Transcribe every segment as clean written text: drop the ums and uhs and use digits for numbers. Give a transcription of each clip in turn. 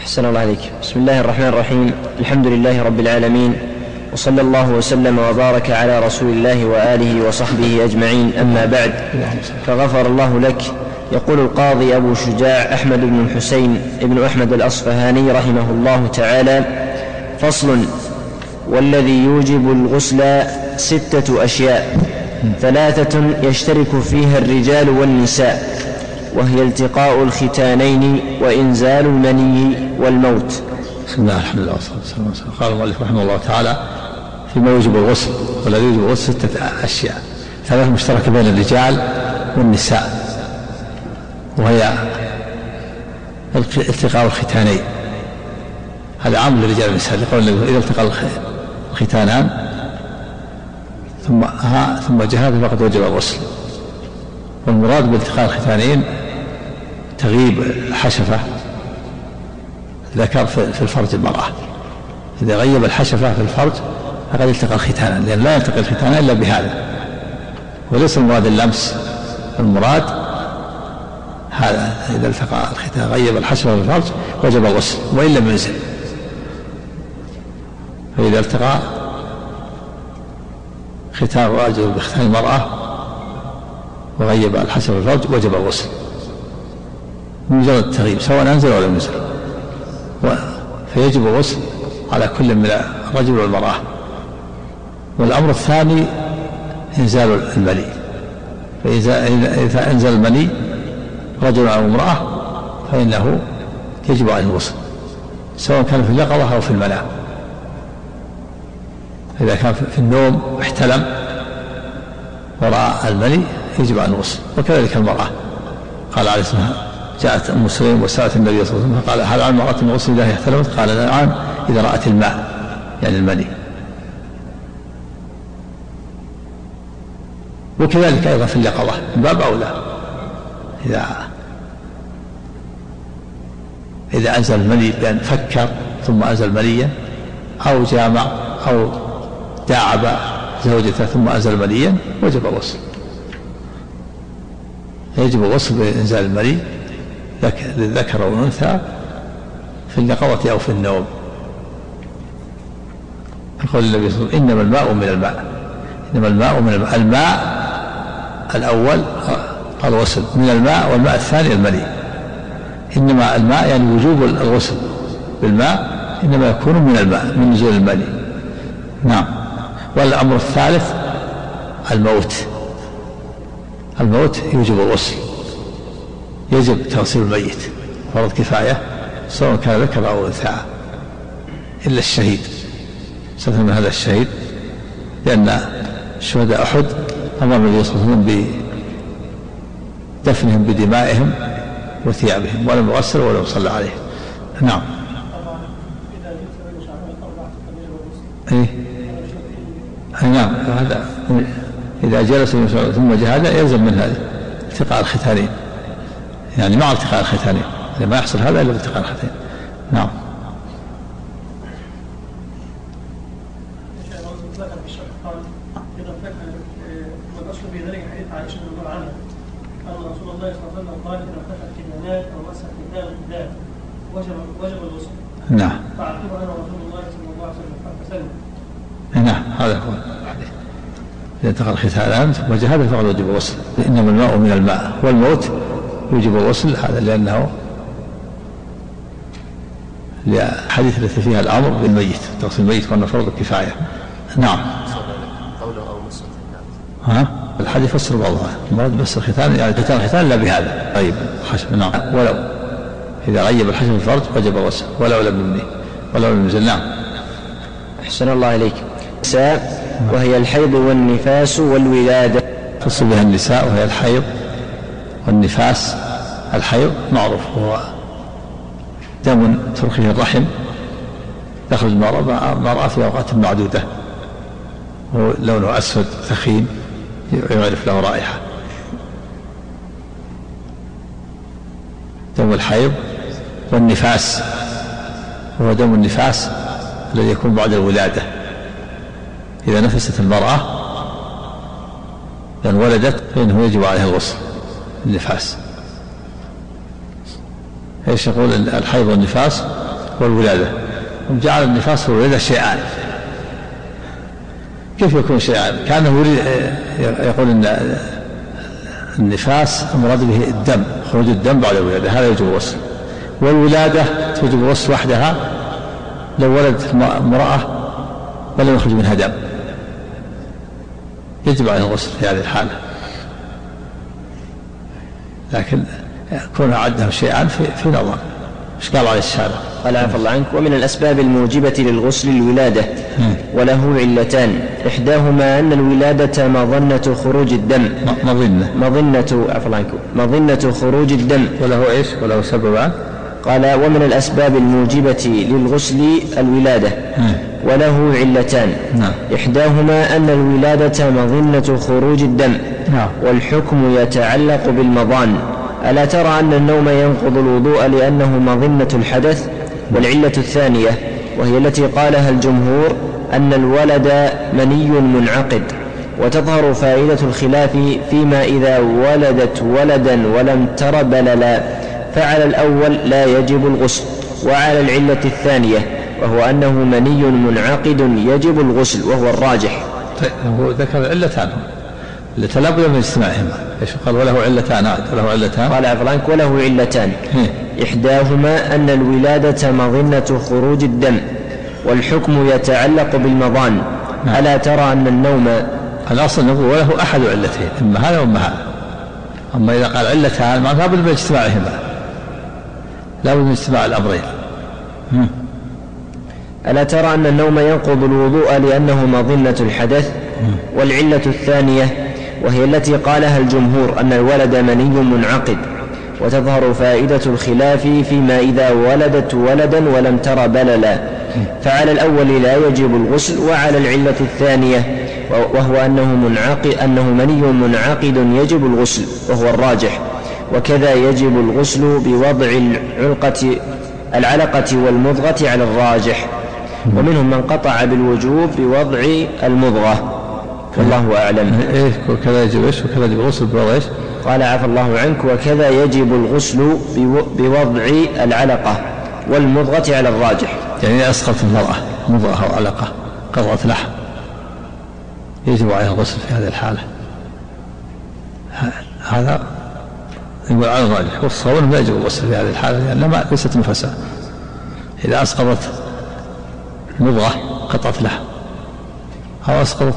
أحسن الله عليك. بسم الله الرحمن الرحيم. الحمد لله رب العالمين، وصلى الله وسلم وبارك على رسول الله وآله وصحبه أجمعين. أما بعد، فغفر الله لك. يقول القاضي أبو شجاع أحمد بن الحسين ابن أحمد الأصفهاني رحمه الله تعالى: فصل: والذي يوجب الغسل 6 أشياء، 3 يشترك فيها الرجال والنساء، وهي التقاء الختانين وإنزال المني والموت. بسم الله الحمد لله والصلاة والسلام. قال المؤلف رحمه الله تعالى فيما يوجب الغسل: والذي يوجب الغسل 6 أشياء، 3 مشتركة بين الرجال والنساء، وهي التقاء الختانين. هذا عام للرجال والنساء، لقول النبي: إذا التقى الختانان ثم جهاد فقد وجب الغسل. والمراد بالتقاء الختانين تغيب الحشفة ذكر في الفرج المرأة. إذا غيب الحشفة في الفرج فقد التقى الختانان، لأن لا يلتقي الختانان إلا بهذا، وليس المراد اللمس، المراد هذا: إذا التقى الختان غيب الحشفة في الفرج وجب الغسل وإن لم ينزل. فإذا التقى ختان الرجل بختان المرأة وغيب الحشفة في الفرج وجب الغسل بمجرد التغييب، سواء أنزل ولا ينزل. فيجب الغسل على كل من الرجل والمرأة. والأمر الثاني إنزال المني، فإذا أنزل المني رجل أو امرأة فإنه يجب عليه الغسل، سواء كان في اليقظة أو في المنام. إذا كان في النوم احتلم ورأى المني يجب عليه الغسل، وكذلك المرأة. قال عليه الصلاة والسلام: جاءت أم سليم وسألت النبي صلى الله عليه وسلم فقال: هل على المرأة من غسل إذا احتلمت؟ قال: نعم، إذا رأت الماء، يعني المني. وكذلك أيضا في اليقظة من باب أولى، إذا أنزل المني بأن فكر ثم أنزل منيا، أو جامع أو داعب زوجته ثم أنزل منيا، وجب الغسل. يجب الغسل بإنزال المني للذكر والأنثى في اليقظة أو في النوم. يقول النبي صلى الله عليه وسلم: إنما الماء من الماء، إنما الماء من الماء. الماء الأول الغسل من الماء، والماء الثاني المني. إنما الماء يعني وجوب الغسل بالماء إنما يكون من الماء، من نزول المني. نعم. والأمر الثالث الموت. الموت يوجب الغسل، يجب تغسيل الميت، فرض كفاية، سواء كان ذكر أو أنثى، إلا الشهيد. استثنى من هذا الشهيد، لأن شهداء أحد أمر النبي صلى الله عليه وسلم بدفنهم بدمائهم وثيابهم، ولم يغسل ولم يصلى عليهم. نعم. إيه؟ نعم. هذا إذا جلس ثم جهاد يلزم من هذا التقاء الختانين، يعني مع التقاء الختانين، ما يحصل هذا إلا بالتقاء الختانين. نعم. نعم. نعم. هذا هو الحديث: إذا التقى الختانان ثم جهاد فقد وجب الغسل. إنما الماء من الماء، والموت يوجب الغسل، هذا لأنه الحديث التي فيها الأمر بالميت، تغسل الميت وأنه فرض كفاية. نعم. الحديث فسر بعضها، المراد بس الختان، يعني ختان الختان لا بهذا. طيب الحشف. نعم. ولو إذا غيب الحشف في الفرج وجب الغسل ولو لم يمني ولو لم ينزل. نعم. أحسن الله عليك. النساء، وهي الحيض والنفاس والولادة. تصل بها النساء وهي الحيض والنفاس. الحيض معروف، هو دم ترخيه الرحم، تخرج المرأة في أوقات معدودة، لونه أسود ثخين يعرف له رائحة. دم الحيض. والنفاس هو دم النفاس الذي يكون بعد الولادة، إذا نفست المرأة لأن ولدت فإنه يجب عليها الغسل. النفاس ايش يقول؟ الحيض والنفاس والولادة، جعل النفاس والولادة شيئان. كيف يكون شيئان؟ كانه يريد يقول ان النفاس المراد به الدم، خروج الدم بعد الولادة، هذا يجب الغسل. والولادة توجب الغسل وحدها لو ولدت امرأة ولم يخرج منها دم، يجب عليه الغسل في هذه الحالة. لكن كونها عدها شيئا في نظر. ايش قال عليه الشارع؟ قال عفى الله عنك: ومن الأسباب الموجبة للغسل الولادة، وله علتان: إحداهما أن الولادة مظنة خروج الدم. مظنة خروج الدم. وله ايش؟ وله سببان. قال: ومن الأسباب الموجبة للغسل الولادة، وله علتان: إحداهما أن الولادة مظنة خروج الدم، والحكم يتعلق بالمظان. ألا ترى أن النوم ينقض الوضوء لأنه مظنة الحدث؟ والعلة الثانية وهي التي قالها الجمهور أن الولد مني منعقد، وتظهر فائدة الخلاف فيما إذا ولدت ولدا ولم تر بللا، فعلى الأول لا يجب الغسل، وعلى العلة الثانية وهو أنه مني منعقد يجب الغسل، وهو الراجح. هو ذكر علتان لا بد من اجتماعهما. ايش قال؟ وله علتان. وله علتان. قال عفلانك: وله علتان: إحداهما أن الولادة مظنة خروج الدم، والحكم يتعلق بالمظان. ألا ترى أن النوم، الأصل أنه وله أحد علتين، إما هذا وإما هذا. أما إذا قال علتان لا بد من اجتماعهما، لا بد من اجتماع الأمرين. ألا ترى أن النوم ينقض الوضوء لأنه مظنة الحدث؟ والعلة الثانية وهي التي قالها الجمهور أن الولد مني منعقد، وتظهر فائدة الخلاف فيما إذا ولدت ولدا ولم تر بللا، فعلى الأول لا يجب الغسل، وعلى العلة الثانية وهو أنه مني منعقد يجب الغسل، وهو الراجح. وكذا يجب الغسل بوضع العلقة والمضغة على الراجح، ومنهم من قطع بالوجوب بوضع المضغة، والله أعلم. وكذا يجب ايش؟ وكذا يجب الغسل بوضع ايش؟ قال عفى الله عنك: وكذا يجب الغسل بوضع العلقة والمضغة على الراجح. يعني أسقط المرأة مضغة أو علقة قطعة لحم يجب عليها الغسل في هذه الحالة. هذا يقول على الراجح، والصواب لا يجب الغسل في هذه الحالة لأنها ليست نفساء. إذا أسقطت مضغة قطعة لحم أو أسقطت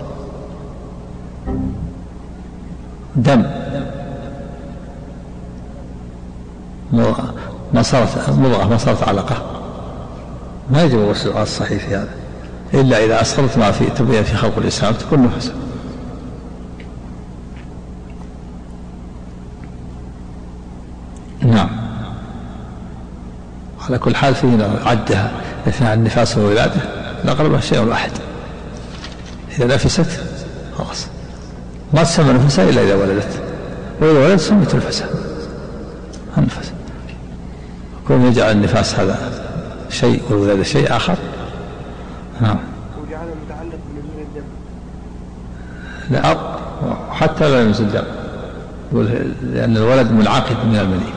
دم ما صارت علقة، ما يجب الغسل على الصحيح في هذا، إلا إذا أسقطت ما في تبين في خلق الإسلام تكون نفسا. نعم. على كل حال فينا عدها اثناء النفاس والولادة الأقرب شيء واحد، إذا نفست خلاص ما تسمى نفسها إلا إذا ولدت، وإذا ولدت سمت نفسها النفس. كون يجعل النفاس هذا شيء والولادة شيء آخر. نعم. وجعل متعلق بنزول الدم. لا حتى لا ينزل الدم، لأن الولد منعقد من المني.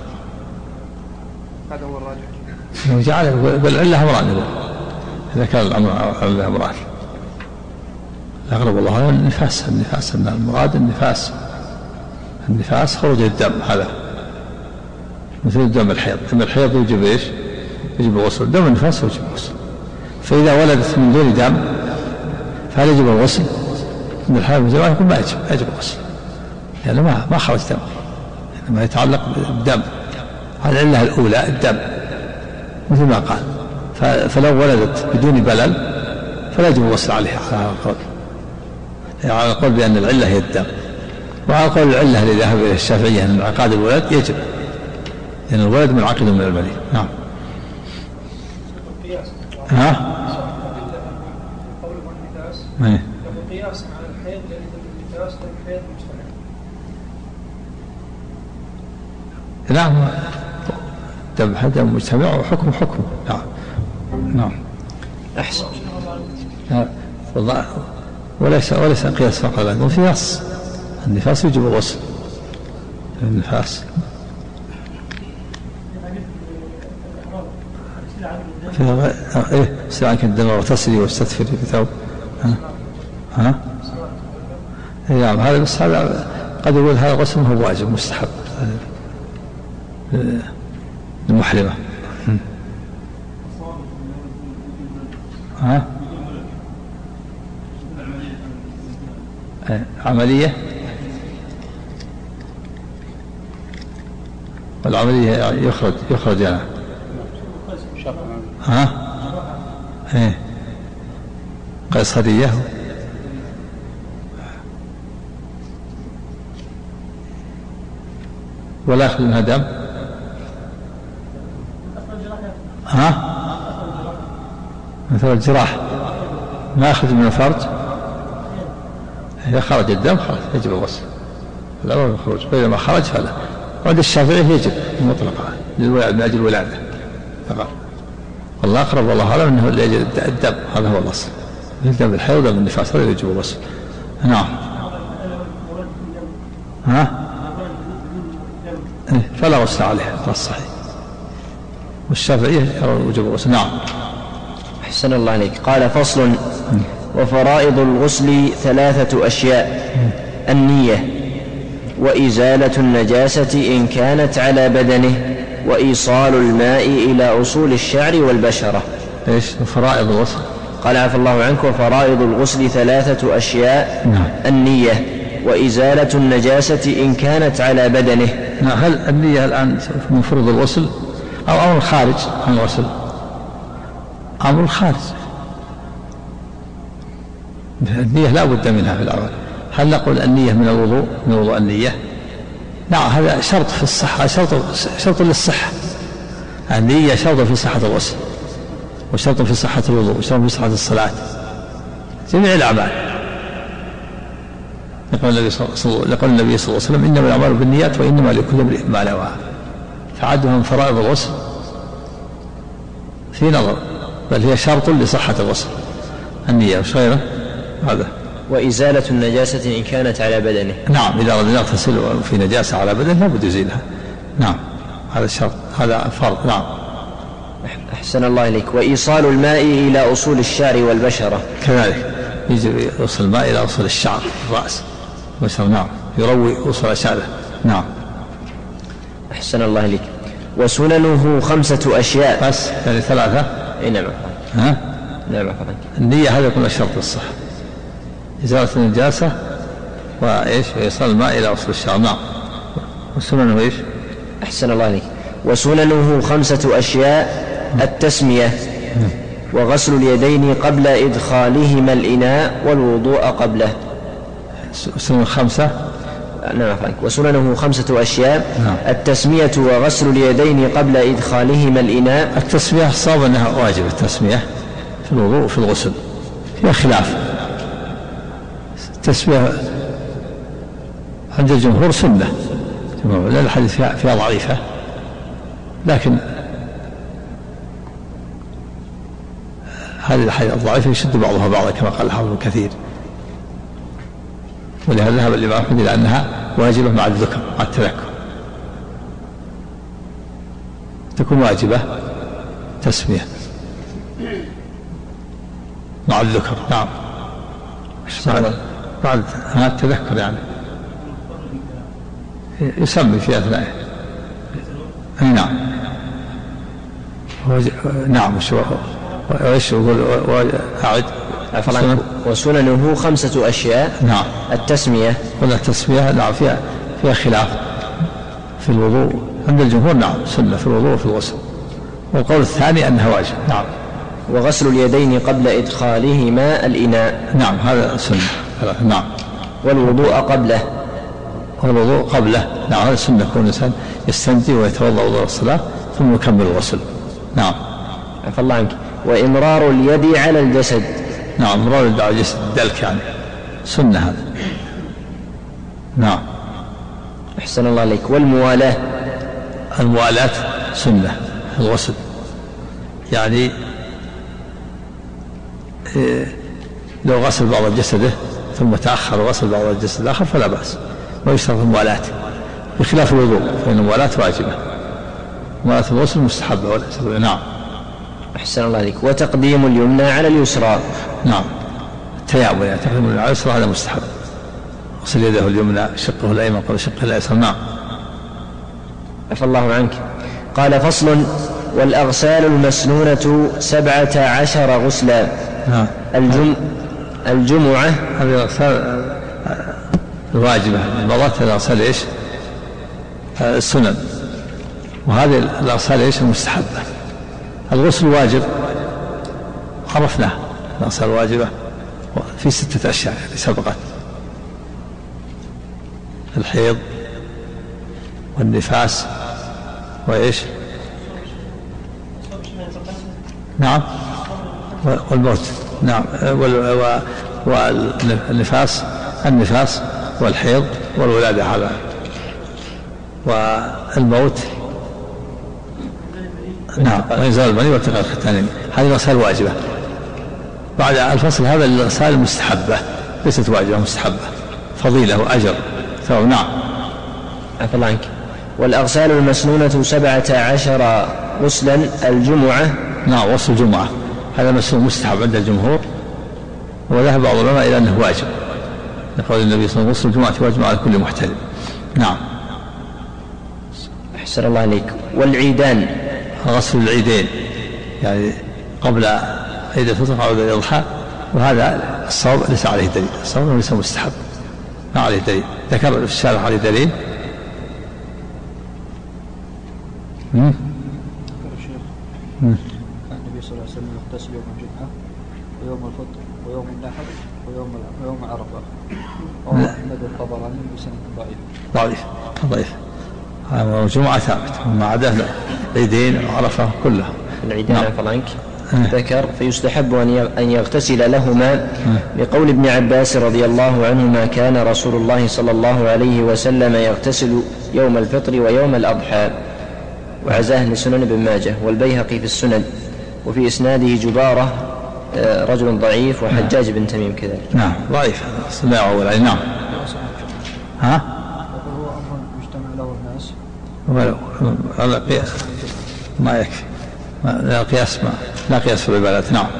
هذا هو الراجح. وجعل بالعلة أمران، إذا كان الأمر علة أمران. الأغلب والله النفاس المراد النفاس خروج الدم، هذا مثل الدم الحيض. دم الحيض يجب ايش؟ يجب الغسل. دم النفاس يجب الغسل. فإذا ولدت من دون دم فهل يجب الغسل؟ من الحيض من زمان يقول ما يجب الغسل، لأنه ما خرج دم، إنما يتعلق بالدم. هذه العلة الأولى الدم مثل ما قال. فلو ولدت بدون بلل فلا يجب الغسل عليها على القول، على القول بأن العلة هي الدم. وعلى قول العلة اللي ذهب إلى الشافعية أن انعقاد الولد يجب، لأن الولد منعقد من المني. نعم. قياسا على الحيض، لأن النفاس الحيض مجتمع. نعم. دم مجتمع وحكم. نعم. أحسن. وليس قياس فقط، لكن في نص النفاس يجب الغسل. النفاس إيه سواء كان دم واغتسلي واستدفري بثوب. ها نعم هذا بس هذا قد يقول هذا غسل هو واجب مستحب المحرمة. ها عملية والعملية يخرج يعني ها ايه قيصرية ولا يأخذ منها دم. ها مثل الجراح ما يخرج من الفرج إذا خرج الدم خرج يجب الغسل لا ما يخرج وإذا ما خرج فلا. وعند الشافعي يجب مطلقا من أجل الولادة فقط. والله أقرب والله أعلم أنه لأجل الدم هذا هو الأصل الدم الحيض من النفاس هذا يجب الغسل. نعم ها فلا غسل عليه هذا الصحيح والشافعية يرى وجوب الغسل. نعم أحسن الله عليك. قال فصل وفرائض الغسل 3 أشياء: النية وإزالة النجاسة إن كانت على بدنه وإيصال الماء إلى أصول الشعر والبشرة. إيش فرائض الغسل؟ قال عفى الله عنك وفرائض الغسل 3 أشياء: النية وإزالة النجاسة إن كانت على بدنه. هل النية الآن من فروض الغسل أو أمر خارج عن الغسل؟ أمر خارج. النية لا بد منها في الأول. هل نقول النية من الوضوء من وضوء النية؟ نعم هذا شرط في الصحة شرط للصحة. النية شرط في صحة الغسل وشرط في صحة الوضوء وشرط في صحة الصلاة جميع الأعمال. يقول النبي صلى الله عليه وسلم إنما الأعمال بالنيات وإنما لكل امرئ ما نوى. فعدها من فرائض الغسل في نظر بل هي شرط لصحة الغسل النية وش غيره هذا. وإزالة النجاسة إن كانت على بدنه. نعم إذا أردنا نغتسل في نجاسة على بدنه لابد يزيلها. نعم هذا الشرط هذا فرض. نعم أحسن الله إليك. وإيصال الماء إلى أصول الشعر والبشرة كذلك يجب يوصل الماء إلى أصول الشعر الرأس والبشرة. نعم يروي أصول شعره. نعم أحسن الله إليك. وسننه 5 أشياء بس يعني 3. نعم ها نعم. النية هذا يكون الشرط الصح إزالة النجاسة وإيش وإيصال الماء إلى أصل الشعر. نعم وسننه إيش؟ أحسن الله عليك. وسننه 5 أشياء: التسمية وغسل اليدين قبل إدخالهما الإناء والوضوء قبله. سنن 5. نعم وسننه 5 أشياء: التسمية وغسل اليدين قبل إدخالهما الإناء. التسمية صاب أنها واجب التسمية في الوضوء وفي الغسل فيها خلاف. التسمية عند الجمهور سنة لأن الحديث فيها ضعيفة لكن هذه الحديث الضعيفة يشد بعضها بعضا كما قال الحافظ كثير. ولهذا ذهب الإمام أحمد إلى أنها واجبة مع الذكر مع التذكر تكون واجبة تسمية مع الذكر. نعم بعد التذكر يعني يسمي في أثنائه. نعم نعم وإيش يقول أعد. وسننه 5 أشياء. نعم التسمية. قلنا التسمية نعم فيها خلاف في الوضوء عند الجمهور. نعم سنة في الوضوء وفي الغسل والقول الثاني أنها واجب. نعم وغسل اليدين قبل إدخالهما الإناء. نعم هذا سنة. نعم والوضوء قبله. والوضوء قبله. نعم هذا سنة يكون الإنسان يستنجي ويتوضأ وضوء الصلاة ثم يكمل الغسل. نعم عفى الله عنك. وإمرار اليد على الجسد. نعم إمرار اليد على الجسد الدلك يعني سنة هذا. نعم أحسن الله عليك. والموالاة. الموالاة سنة الغسل يعني لو غسل بعض جسده ثم تأخر وغسل بعض الجسد الآخر فلا بأس ويشترط الموالاة بخلاف الوضوء فإن الموالاة واجبة. موالاة الغسل مستحبة وليست. نعم أحسن الله عليك. وتقديم اليمنى على اليسرى. نعم، التيامن يعني تقديم اليمنى على اليسرى هذا مستحب. غسل يده اليمنى شقه الأيمن قبل شقه الأيسر. نعم. عفى الله عنك. قال: فصل: والأغسال المسنونة 17 غسلا. نعم. الجمعة هذه الأغسال الواجبة، المرات الأغسال إيش؟ السنن. وهذه الأغسال إيش؟ المستحبة. الغسل الواجب عرفناه، الأغسال الواجبة في 6 أشياء سبقت: الحيض والنفاس وإيش؟ نعم، والموت. نعم، والنفاس والحيض والولادة هذا، والموت. نعم، وإنزال المني والتقاء الختانين. هذه الأغسال واجبة. بعد الفصل هذا الأغسال المستحبة، ليست واجبة، مستحبة، فضيلة وأجر ثواب. نعم. عفى الله عنك. والأغسال المسنونة 17 غسلا. الجمعة. نعم، غسل الجمعة هذا مسنون مستحب عند الجمهور، وذهب بعض العلماء إلى أنه واجب، لقول النبي صلى الله عليه وسلم: غسل الجمعة واجب على كل محتلم. نعم. أحسن الله عليك. والعيدان. غسل العيدين يعني قبل عيد الفطر أو عيد الأضحى، وهذا الصواب ليس عليه دليل، الصواب ليس مستحب، ما عليه دليل. ذكر في الشارع عليه دليل. النبي صلى الله عليه وسلم يغتسل يوم الجمعة ويوم الفطر ويوم النحر ويوم عرفة. أحمد الطبراني بسند ضعيف. الجمعة ثابت، وما عداه عيدين وعرفة كلها. العيدين. عفى الله عنك. ذكر: فيستحب أن يغتسل لهما، لقول ابن عباس رضي الله عنهما: كان رسول الله صلى الله عليه وسلم يغتسل يوم الفطر ويوم الأضحى. وعزاه لسنن ابن ماجه والبيهقي في السنن. وفي إسناده جبارة رجل ضعيف، وحجاج بن تميم كذلك. نعم، ضعيف. لا أول عليه. نعم. ها؟ هو أمر يجتمع له الناس ولو ما يكفي، لا قياس في العبادات. نعم.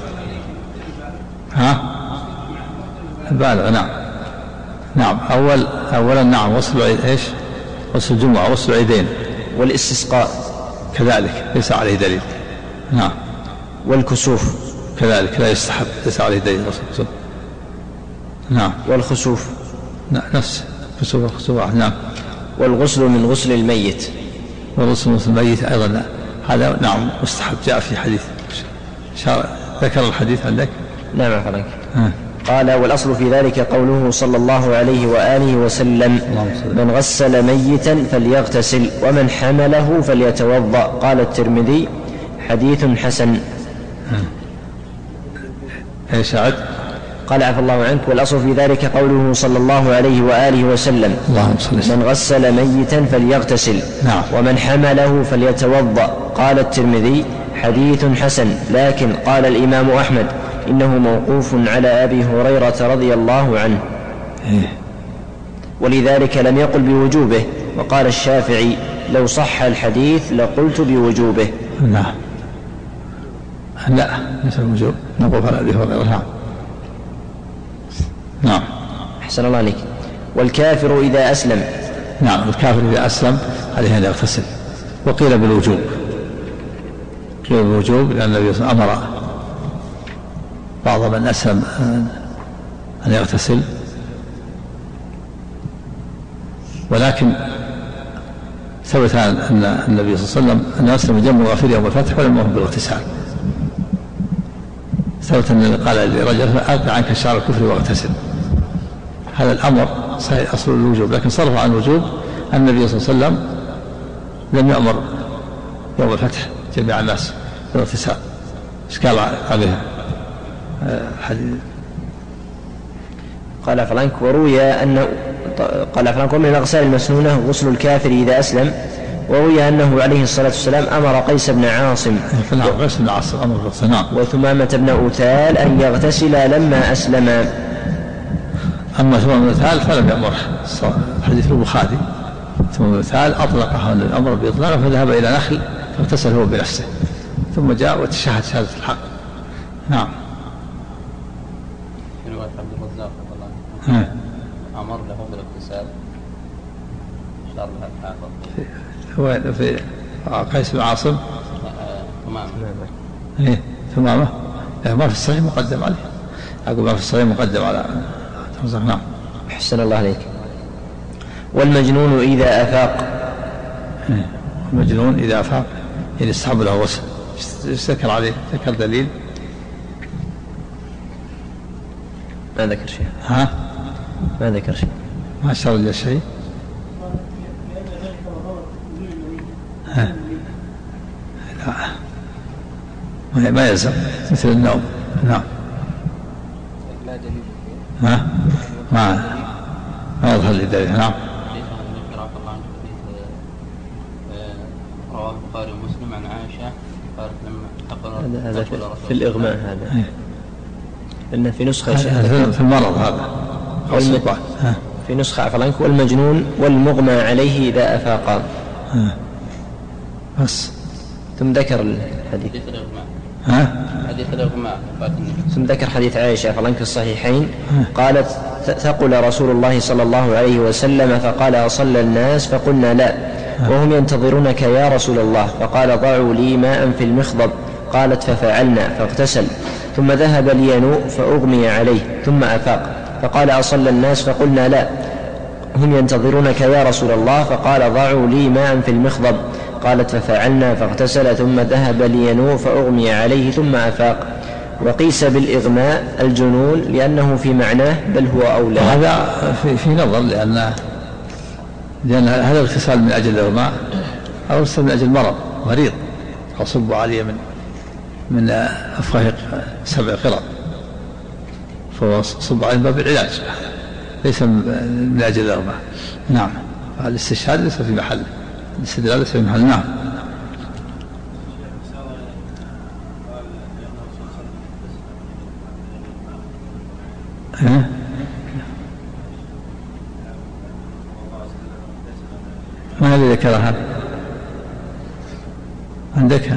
ها؟ البالغ. نعم. أولا نعم، غسل ايش؟ غسل الجمعة، غسل العيدين، والاستسقاء كذلك ليس عليه دليل. نعم. والكسوف كذلك لا يستحب، ليس عليه دليل غسل الكسوف. نعم. والخسوف نفس كسوف والخسوف. نعم. والغسل من غسل الميت. والغسل من غسل الميت أيضا هذا نعم مستحب، جاء في حديث. ذكر الحديث عندك؟ نعم عفوا. قال: والأصل في ذلك قوله صلى الله عليه وآله وسلم: من غسل ميتا فليغتسل، ومن حمله فليتوضأ. قال الترمذي: حديث حسن. ايش عد؟ قال: عفى الله عنك. والأصل في ذلك قوله صلى الله عليه وآله وسلم: من غسل ميتا فليغتسل. نعم. ومن حمله فليتوضأ. قال الترمذي: حديث حسن. لكن قال الإمام أحمد: إنه موقوف على أبي هريرة رضي الله عنه، ولذلك لم يقل بوجوبه. وقال الشافعي: لو صح الحديث لقلت بوجوبه. نعم. لا ليس الوجوب، نقول على أبي هريرة. نعم. أحسن الله عليك. والكافر إذا أسلم. نعم، الكافر إذا أسلم عليه أن يغتسل. وقيل بالوجوب، لأن النبي صلى الله عليه وسلم أمر بعض من أسلم أن يغتسل، ولكن ثبت أن النبي صلى الله عليه وسلم أن أسلم جنب غافر يوم الفتح ولم يأمر بالاغتسال. ثبت أن قال لرجل: ألق عنك شعر الكفر واغتسل. هذا الأمر صحيح أصل الوجوب، لكن صرف عن الوجوب أن النبي صلى الله عليه وسلم لم يأمر يوم الفتح جميع الناس بالاغتسال. إشكال عليها حديث. قال فلانك: وروي أنه قال فلانك: ومن الأغسال المسنونة غسل الكافر إذا أسلم. وروي أنه عليه الصلاة والسلام أمر قيس بن عاصم وثمامة بن أوتال أن يغتسل لما أسلما. أما ثمامة بن أوتال فلم يأمره، حديث البخاري. ثمامة بن أوتال أطلقه الأمر بإطلاقه، فذهب إلى نخل فاغتسل هو بنفسه، ثم جاء وتشهد شهادة الحق. نعم. في رواية عبد الرزاق رضي الله عنه أمر له بالاغتسال شر لها الحافظ في قيس بن عاصم ثمامة. إيه ثمامة. ما في الصحيح مقدم عليه. أقول ما في الصحيح مقدم على الرزاق. نعم. أحسن الله عليك. والمجنون إذا أفاق. المجنون إذا أفاق يعني يستحب له غسل. ذكر عليه ذكر دليل ما ذكر شيء. ها ما ذكر شيء. ما أشار إلى شيء. لا ما يلزم مثل النوم. نعم. لا دليل ها ما يظهر لي دليل. نعم. رواه البخاري ومسلم عن عائشة قالت لما هذا في الإغماء هذا. إن في نسخة في المرض هذا. في نسخة عفوا عنك والمجنون والمغمى عليه إذا أفاق. بس ثم ذكر الحديث. حديث الإغماء. ثم ذكر حديث عائشة عفوا عنك في الصحيحين قالت ثقل رسول الله صلى الله عليه وسلم فقال أصلى الناس فقلنا لا وهم ينتظرونك يا رسول الله فقال ضعوا لي ماء في المخضب قالت ففعلنا فاغتسل ثم ذهب لينوء فأغمي عليه ثم أفاق فقال أصلى الناس فقلنا لا هم ينتظرونك يا رسول الله فقال ضعوا لي ماء في المخضب قالت ففعلنا فاغتسل ثم ذهب لينوء فأغمي عليه ثم أفاق. وقيس بالإغماء الجنون لأنه في معناه بل هو أولى. هذا في نظر لأن هذا الاغتسال من أجل الإغماء أو اغتسال من أجل مريض أو صب عليه من أفواه 7 قرى فهو صب عليه باب العلاج ليس من أجل الإغماء. نعم. الاستشهاد ليس في محل الاستدلال ليس في محل. نعم. ما الذي ذكرها عندك؟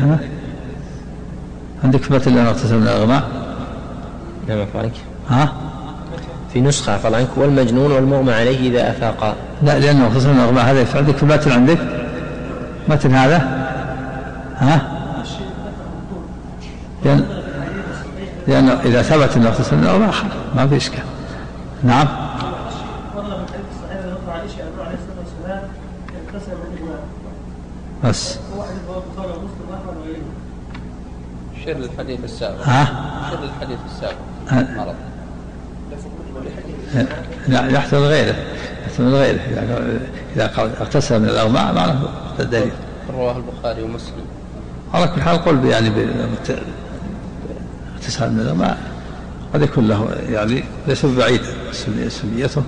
عندك ثبت لنا اغتسل من الإغماء. نعم فعلك. في نسخة فعلك والمجنون والمغمى عليه إذا أفاق. لا لأنه اغتسل من الإغماء هذا عندك ثبت عندك متن هذا. لأنه إذا ثبت أنه اغتسل من الإغماء ما في إشكال. نعم. بس شر الحديث السابق. شر الحديث السابق مرض. لا يحتمل غيره. إذا اغتسل من الأغماء معناه الدليل. رواه البخاري ومسلم. على كل حال قل يعني اغتسال من الأغماء قد يكون له يعني ليس بعيدا سنيته.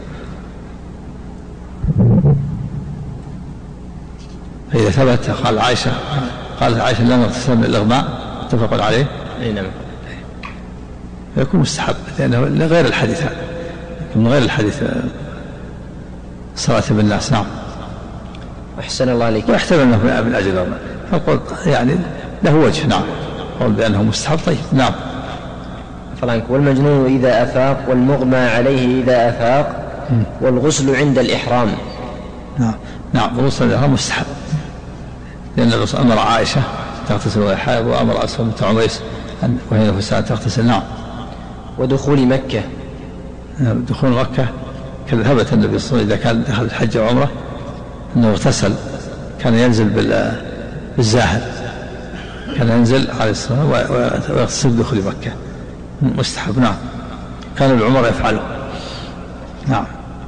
فإذا ثبت قالت عائشة لما اغتسل من الإغماء اتفق عليه. نعم. يكون مستحب لأنه غير الحديث هذا من غير الحديث صلاة بالناس. نعم. أحسن الله عليك. ويحتمل أنه من أجل الإغماء فالقول يعني له وجه. نعم. قول بأنه مستحب. طيب. نعم. فرانك والمجنون إذا أفاق والمغمى عليه إذا أفاق والغسل عند الإحرام. نعم. الغسل عند الإحرام مستحب لأن الرسول أمر عائشة تغتسل وهي حائض وأمر أسود بنت عميس وهي نفسها تغتسل. نعم. ودخول مكة. دخول مكة كان ثبت النبي صلى الله عليه وسلم إذا كان دخل الحج وعمرة أنه اغتسل كان ينزل بالزاهد كان ينزل عليه الصلاة ويغتسل بدخول مكة مستحب. نعم. كان العمر يفعله. نعم.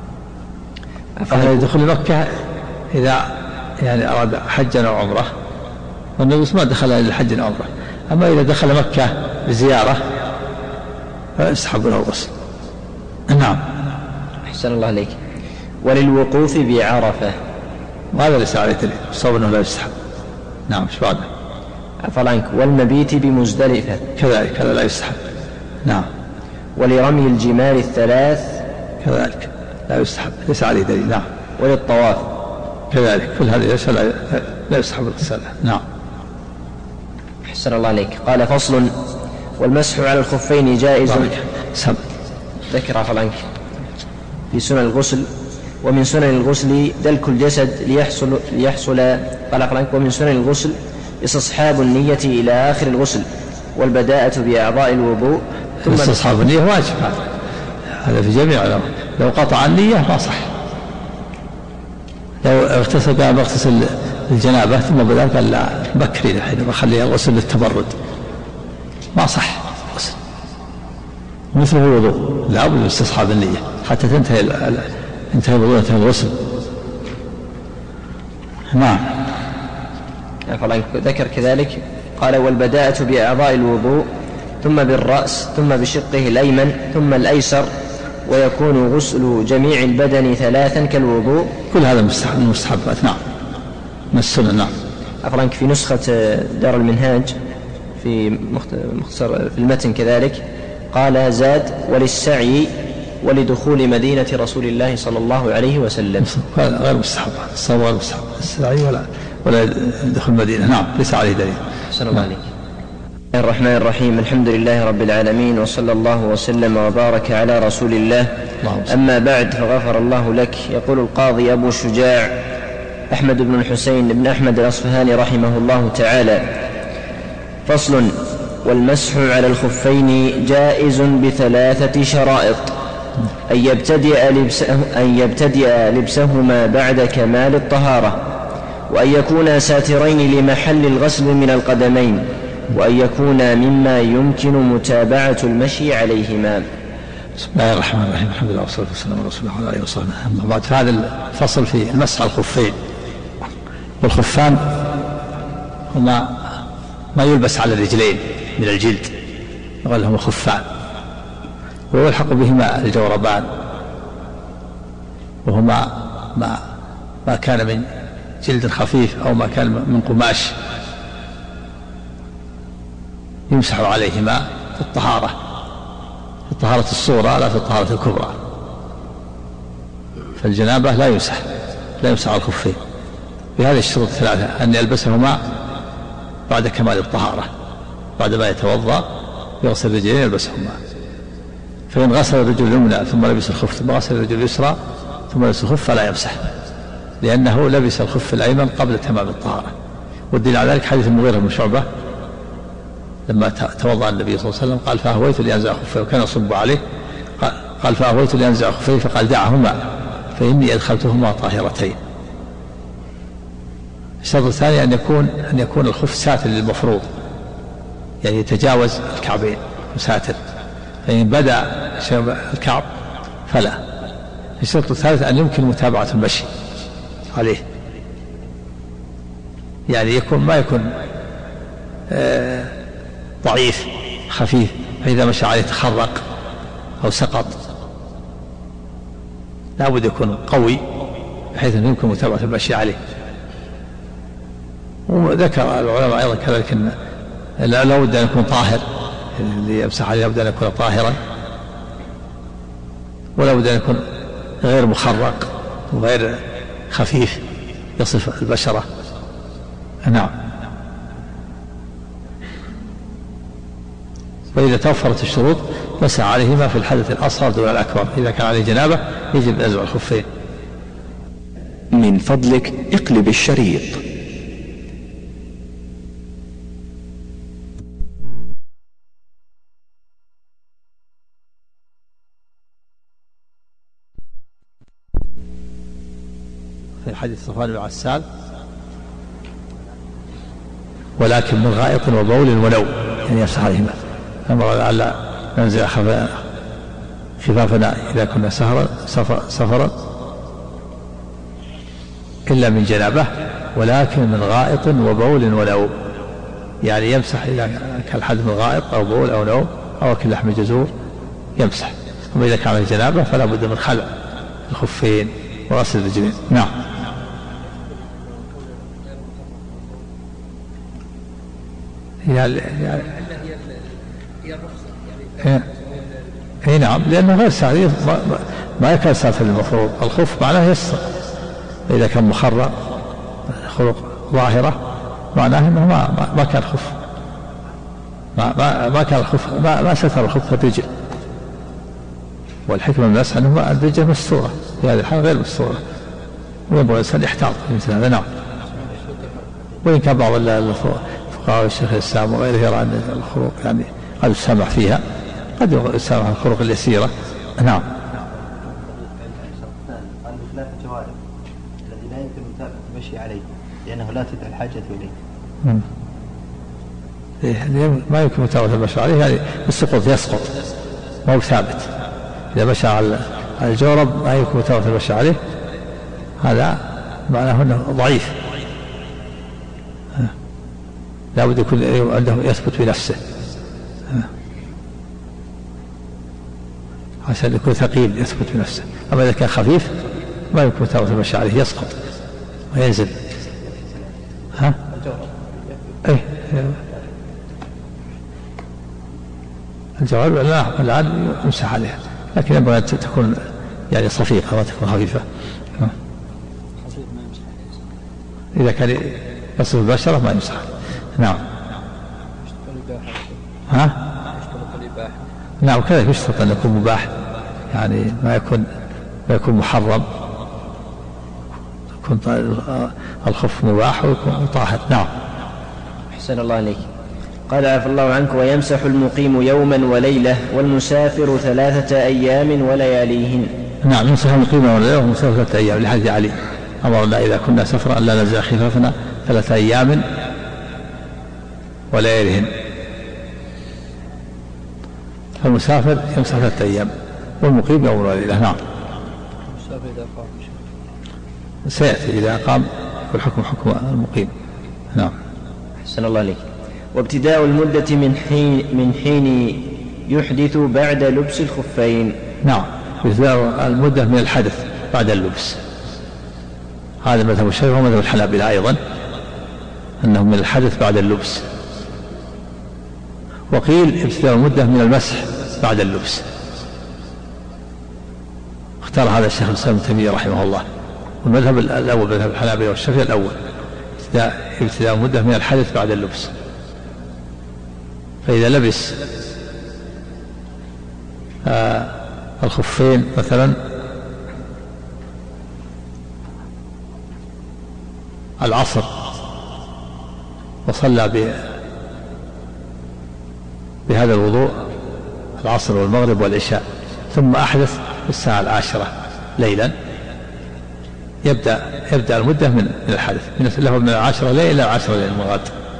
دخول مكة إذا يعني أراد حجا أو عمرة والنبي ما دخل إلى الحج أو عمرة. أما إذا دخل مكة بزيارة فيستحب له الغسل. نعم. أحسن الله عليك. وللوقوف بعرفة. وهذا ليس عليه دليل الصواب أنه لا يستحب. نعم. ايش بعده؟ عفوا عنك. والمبيت بمزدلفة كذلك هذا لا يستحب. نعم. ولرمي الجمال 3 كذلك لا يستحب ليس عليه دليل. نعم. وللطواف كذلك كل هذه لا يستحب الاغتسال. نعم. أحسن الله عليك. قال: فصل: والمسح على الخفين جائز. ذكر عفوا عنك في سنن الغسل: ومن سنن الغسل دلك الجسد ليحصل قال عفوا عنك: ومن سنن الغسل استصحاب النية إلى آخر الغسل، والبداءة بأعضاء الوضوء. ثم استصحاب النية واجب، هذا في جميع. لو قطع النية ما صح. لو اغتسل قام اغتسل الجنابة ثم بدأ قال لا بكري الحين بخلي الغسل للتبرد، ما صح الغسل. مثل الوضوء لا بد من استصحاب النية حتى تنتهي الوضوء، ينتهي الغسل. نعم. ذكر كذلك قال: والبداءة بأعضاء الوضوء، ثم بالرأس، ثم بشقه الأيمن، ثم الأيسر، ويكون غسل جميع البدن 3 كالوضوء. كل هذا من المستحبات. نعم، من السنة. نعم. عفوا في نسخة دار المنهاج في مختصر في المتن كذلك قال: زاد: وللسعي ولدخول مدينة رسول الله صلى الله عليه وسلم. غير مستحب، الصواب غير مستحب، السعي ولا دخول المدينة. نعم، ليس عليه دليل. أحسن الله عليك. الرحمن الرحيم. الحمد لله رب العالمين، وصلى الله وسلم وبارك على رسول الله. أما بعد، فغفر الله لك. يقول القاضي أبو شجاع أحمد بن الحسين بن أحمد الأصفهاني رحمه الله تعالى: فصل: والمسح على الخفين جائز ب3 شرائط: أن يبتدئ لبسهما بعد كمال الطهارة، وأن يكونا ساترين لمحل الغسل من القدمين، وأن يكونا مما يمكن متابعة المشي عليهما. بسم الله الرحمن الرحيم. الحمد لله والصلاة والسلام على رسول الله وعلى آله وصحبه. أما بعد، فهذا الفصل في المسح على الخفين. والخفان هما ما يلبس على الرجلين من الجلد، يقال لهم الخفان، ويلحق بهما الجوربان، وهما ما كان من جلد خفيف أو ما كان من قماش يمسح عليهما في الطهارة، في طهارة الصورة لا في الطهارة الكبرى. فالجنابة لا يمسح على الخفين بهذه الشروط 3: أن يلبسهما بعد كمال الطهارة، بعد ما يتوضأ يغسل الرجلين يلبسهما. فإن غسل الرجل اليمنى ثم لبس الخف، ثم غسل الرجل اليسرى ثم لبس الخف، فلا يمسح، لأنه لبس الخف الأيمن قبل تمام الطهارة. والدليل على ذلك حديث المغيرة بن شعبة لما توضأ النبي صلى الله عليه وسلم قال: فأهويت لأنزع خفيه، وكان يصب عليه، قال: فأهويت لأنزع خفيه، فقال: دعهما فإني أدخلتهما طاهرتين. الشرط الثاني أن يكون الخف ساتر للمفروض، يعني يتجاوز الكعبين وساتر، فإن بدأ الكعب فلا. الشرط الثالث أن يمكن متابعة المشي عليه، يعني ما يكون ضعيف خفيف، فإذا مشى عليه تخرق أو سقط. لا بد يكون قوي بحيث أنه يمكن متابعة المشي عليه. وذكر العلماء أيضا كذلك أن لا بد أن يكون طاهر، اللي يمسح عليه لا بد أن يكون طاهرا، ولا بد أن يكون غير مخرق وغير خفيف يصف البشرة. نعم. وإذا توفرت الشروط مسح عليهما في الحدث الأصغر دون الأكبر. إذا كان عليه جنابة يجب نزع الخفين. من فضلك اقلب الشريط. في حديث صفوان بن عسال: ولكن من غائط وبول ونوم، يعني يمسح عليهما. أمر لعل ننزع خفافنا إذا كنا سفرا إلا من جنابه، ولكن من غائط وبول ونوم، يعني يمسح إذا كان الحدث من غائط أو بول أو نوم أو أكل لحم الجزور يمسح. أما إذا كان الجنابة فلا بد من خلع الخفين وغسل الرجلين. نعم. هي نعم، لأنه غير ساتر، ما يكون ساتر المفروض. الخف معناه يسر، إذا كان مخرق خلق ظاهرة معناه أنه ما كان خف. ما كان الخف ما ستر الخف الرجل، والحكمة من المسح أنه الرجل مستورة في هذه الحالة غير مستورة، وينبغي الإنسان يحتاط في مثل هذا. نعم. وإن كان بعض الفقهاء والشيخ الإسلام وغيره يرى أن الخروق يعني قد يسامح فيها، قد يسامح الخروق اليسيرة. نعم. قال بخلاف الجوارح الذي لا يمكن متابعة المشي عليه لأنه لا تدعى الحاجة إليه. ما يمكن متابعة المشي عليه، يعني السقوط يسقط ما هو ثابت. إذا مشى على الجورب ما يمكن متابعة المشي عليه، هذا معناه أنه ضعيف، لا بد يكون عنده يثبت بنفسه عشان يكون ثقيل يثبت بنفسه. أما إذا كان خفيف ما يمكن متابعة المشي عليه، يسقط وينزل. الجواب الآن يمسح عليها، لكن ينبغي أن تكون يعني صفيقة ما تكون خفيفة. إذا كان يصف البشرة ما يمسح. نعم. نعم كذلك يشترط أن يكون مباح، يعني ما يكون محرم، يكون الخف مباح ويكون طاهر. نعم. أحسن الله عليك. قال عفى الله عنك: ويمسح المقيم يوما وليلة والمسافر 3 أيام ولياليهن. نعم، يمسح المقيم يوما وليلة والمسافر 3 أيام، لحديث علي: أمرنا إذا كنا سفرا أن لا ننزع خفافنا 3 أيام ولياليهن. فالمسافر يمسح 3 أيام والمقيم يوم وليلة. نعم. المسافر إذا قام سيأتي إذا قام والحكم حكم المقيم. نعم. أحسن الله عليك. وابتداء المدة من حين يحدث بعد لبس الخفين. نعم، ابتداء المدة من الحدث بعد اللبس، هذا مذهب الشافعي ومذهب الحنابلة أيضا، أنه من الحدث بعد اللبس. وقيل ابتداء المدة من المسح بعد اللبس. اختار هذا الشيخ الإسلام ابن تيمية رحمه الله، والمذهب الأول مذهب الحنابلة والشافعي الأول ابتداء المدة من الحدث بعد اللبس. فإذا لبس الخفين مثلا العصر وصلى بهذا الوضوء العصر والمغرب والعشاء، ثم أحدث في الساعة 10 ليلا، يبدأ المدة من الحدث، له من 10 ليلا إلى 10 ليلا المغاد.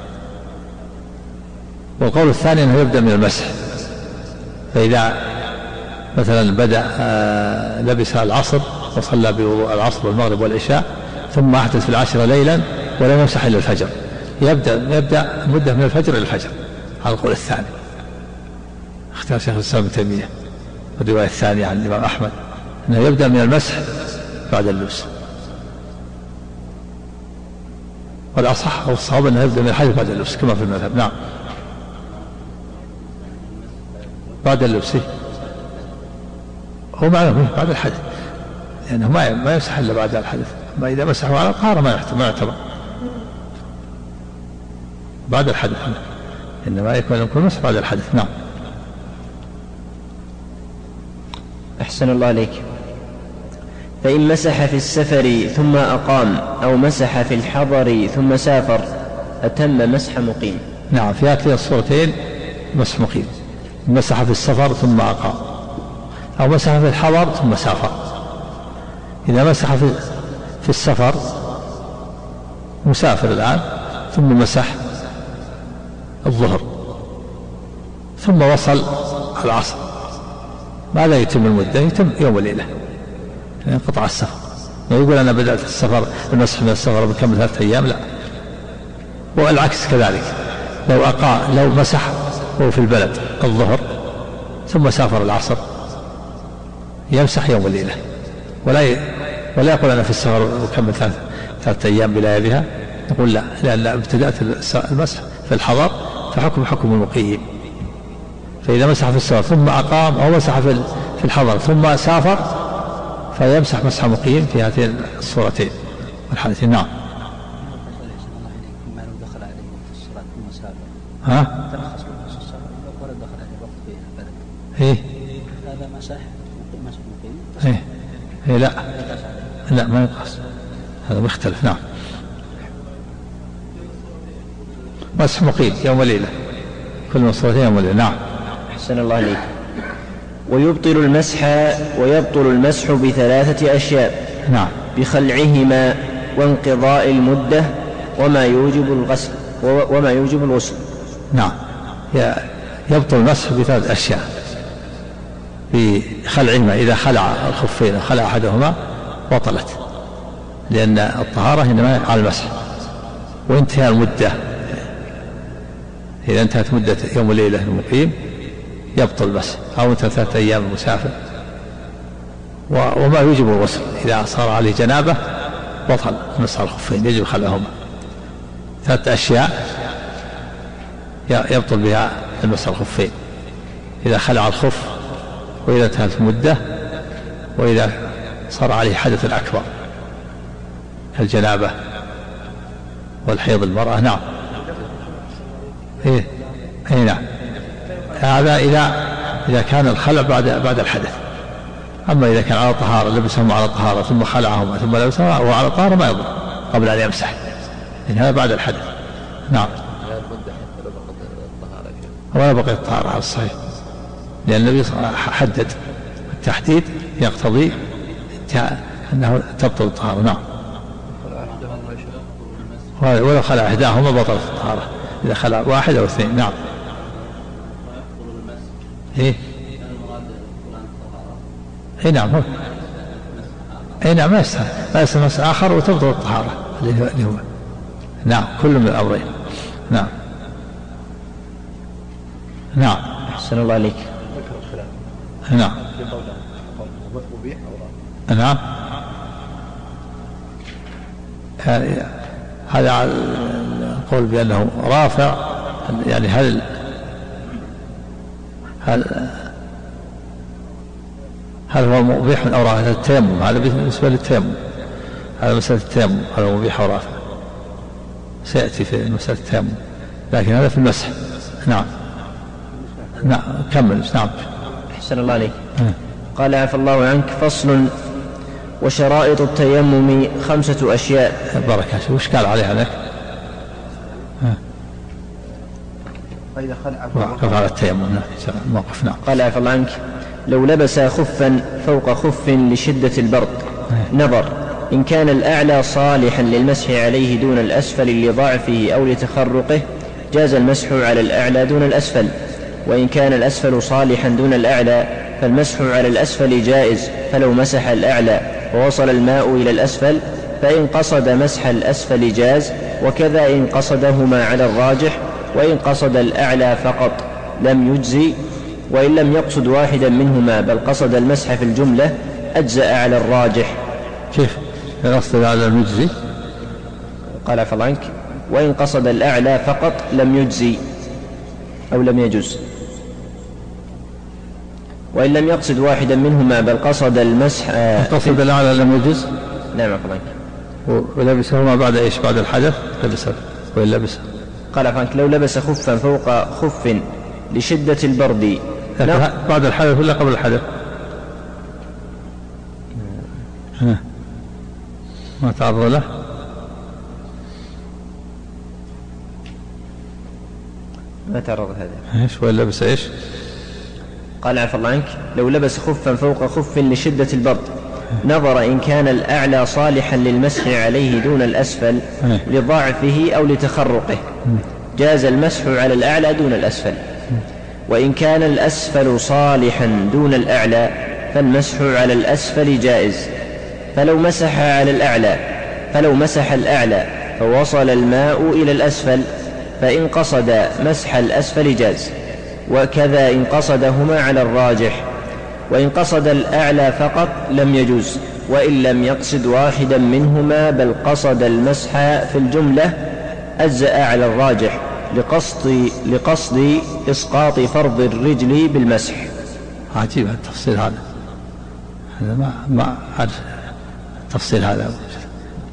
والقول الثاني أنه يبدأ من المسح، فإذا مثلا بدأ لبس العصر وصلى بوضوء العصر والمغرب والعشاء ثم أحدث في 10 ليلا ولم يمسح إلا الفجر، يبدأ المدة من الفجر إلى الفجر، على القول الثاني. اختار شيخ الإسلام ابن تيمية والرواية الثانية عن الإمام أحمد أنه يبدأ من المسح بعد اللبس. والأصح أو الصواب أنه يبدأ من الحدث بعد اللبس كما في المذهب. نعم، بعد اللبس هو معلوم بعد الحدث، لأنه ما يمسح إلا بعد الحدث. ما إذا مسحوا على الطهارة ما يعتبر بعد الحدث، إنما يكون مسح بعد الحدث. نعم. أحسن الله عليك. فإن مسح في السفر ثم أقام أو مسح في الحضر ثم سافر أتم مسح مقيم. نعم، في هاتين الصورتين مسح مقيم: مسح في السفر ثم أقام، أو مسح في الحضر ثم سافر. إذا مسح في السفر مسافر الآن ثم مسح الظهر ثم وصل العصر، ماذا يتم المدة؟ يتم يوم وليلة، انقطع السفر. يقول أنا بدأت السفر المسح من السفر بكمل 3 أيام، لا. والعكس كذلك، لو مسح وهو في البلد الظهر ثم سافر العصر يمسح يوم وليلة، ولا يقول أنا في السفر بكمل 3 أيام بلياليها، يقول لا، لأن ابتدأت المسح في الحضر فحكم المقيم. فإذا مسح في السفر ثم أقام أو مسح في الحضر ثم سافر فيمسح مسح مقيم في هاتين الصورتين والحالتين. نعم. ما لو دخل عليه في الصلاة ثم سافر. ها؟ ولا دخل عليه وقت في البلد إيه هذا مسح مقيم إيه إيه لا لا ما يقاس، هذا مختلف. نعم مسح مقيم يوم وليلة، كل من صلاتين يوم وليلة. نعم أحسن الله عليك. ويبطل المسح بثلاثة أشياء: نعم بخلعهما وانقضاء المدة وما يوجب الغسل. نعم يبطل المسح بثلاث أشياء: بخلعهما، إذا خلع الخفين وخلع أحدهما بطلت، لأن الطهارة إنما على المسح. وانتهى المدة، إذا انتهت مدة يوم وليلة المقيم يبطل المسح، أو انتهت 3 أيام المسافر. وما يوجب الغسل، إذا صار عليه جنابة بطل مسح الخفين، يجب خلعهما. 3 أشياء يبطل بها المسح الخفين: إذا خلع الخف، وإذا انتهت المدة، وإذا صار عليه حدث أكبر كالجنابة والحيض المرأة. نعم إيه نعم، هذا إذا كان الخلع بعد الحدث. أما إذا كان على طهارة، لبسهم على طهارة ثم خلعهم ثم لبسهم وهو على طهارة ما يضر قبل أن يمسح، لأن هذا بعد الحدث. نعم ولا بقي الطهارة على الصحيح، لأن النبي حدد، التحديد يقتضي أنه تبطل الطهارة. نعم ولو خلع إحداهما بطلت الطهارة، إذا خلع واحد أو 2. نعم إيه نعم نعم ما يستحق مسح آخر وتبطل الطهارة اللي هو نعم كل من الأمرين. نعم نعم أحسن الله عليك. نعم نعم هذا القول بأنه رافع، يعني هل هو مبيح أو رافع؟ التيمم هذا بالنسبة للتيمم، هذا مسألة التيمم، هذا مبيح أو رافع سيأتي في مسألة التيمم، لكن هذا في المسح. نعم نعم كمل. نعم أحسن الله عليك. قال عفى الله عنك: فصل: وشرائط التيمم 5 أشياء. بركة. وش قال عليها لك؟ فإذا خلع وقف على التيمم موقف. نعم قال عفى الله عنك: لو لبس خفا فوق خف لشدة البرد نظر إن كان الأعلى صالحا للمسح عليه دون الأسفل لضعفه أو لتخرقه جاز المسح على الأعلى دون الأسفل، وإن كان الأسفل صالحا دون الأعلى فالمسح على الأسفل جائز، فلو مسح الأعلى ووصل الماء إلى الأسفل فإن قصد مسح الأسفل جاز، وكذا إن قصدهما على الراجح، وإن قصد الأعلى فقط لم يجزي، وإن لم يقصد واحدا منهما بل قصد المسح في الجملة أجزأ على الراجح. كيف قصد الأعلى لم يجزي؟ قال عفى الله عنك: وإن قصد الأعلى فقط لم يجزي أو لم يجز، وإن لم يقصد واحدا منهما بل قصد المسح قصد الأعلى لم يجز. نعم عفى الله عنك. ولبسهما بعد إيش؟ بعد الحدث لبسه. وإن لبسه قال عفى عنك: لو لبس خفا فوق خف لشدة البرد. بعد الحدث ولا قبل الحدث؟ ما تعرض له. ما تعرض هذا. ايش وين لبس ايش؟ قال عفى الله عنك: لو لبس خفا فوق خف لشدة البرد نظر إن كان الأعلى صالحا للمسح عليه دون الأسفل لضعفه أو لتخرقه جاز المسح على الأعلى دون الأسفل، وإن كان الأسفل صالحا دون الأعلى فالمسح على الأسفل جائز، فلو مسح الأعلى فوصل الماء إلى الأسفل فإن قصد مسح الأسفل جاز، وكذا إن قصدهما على الراجح، وإن قصد الأعلى فقط لم يجوز، وإن لم يقصد واحدا منهما بل قصد المسح في الجملة أجزأ على الراجح لقصد إسقاط فرض الرجل بالمسح. عجيب التفصيل هذا ما أعرف التفصيل هذا.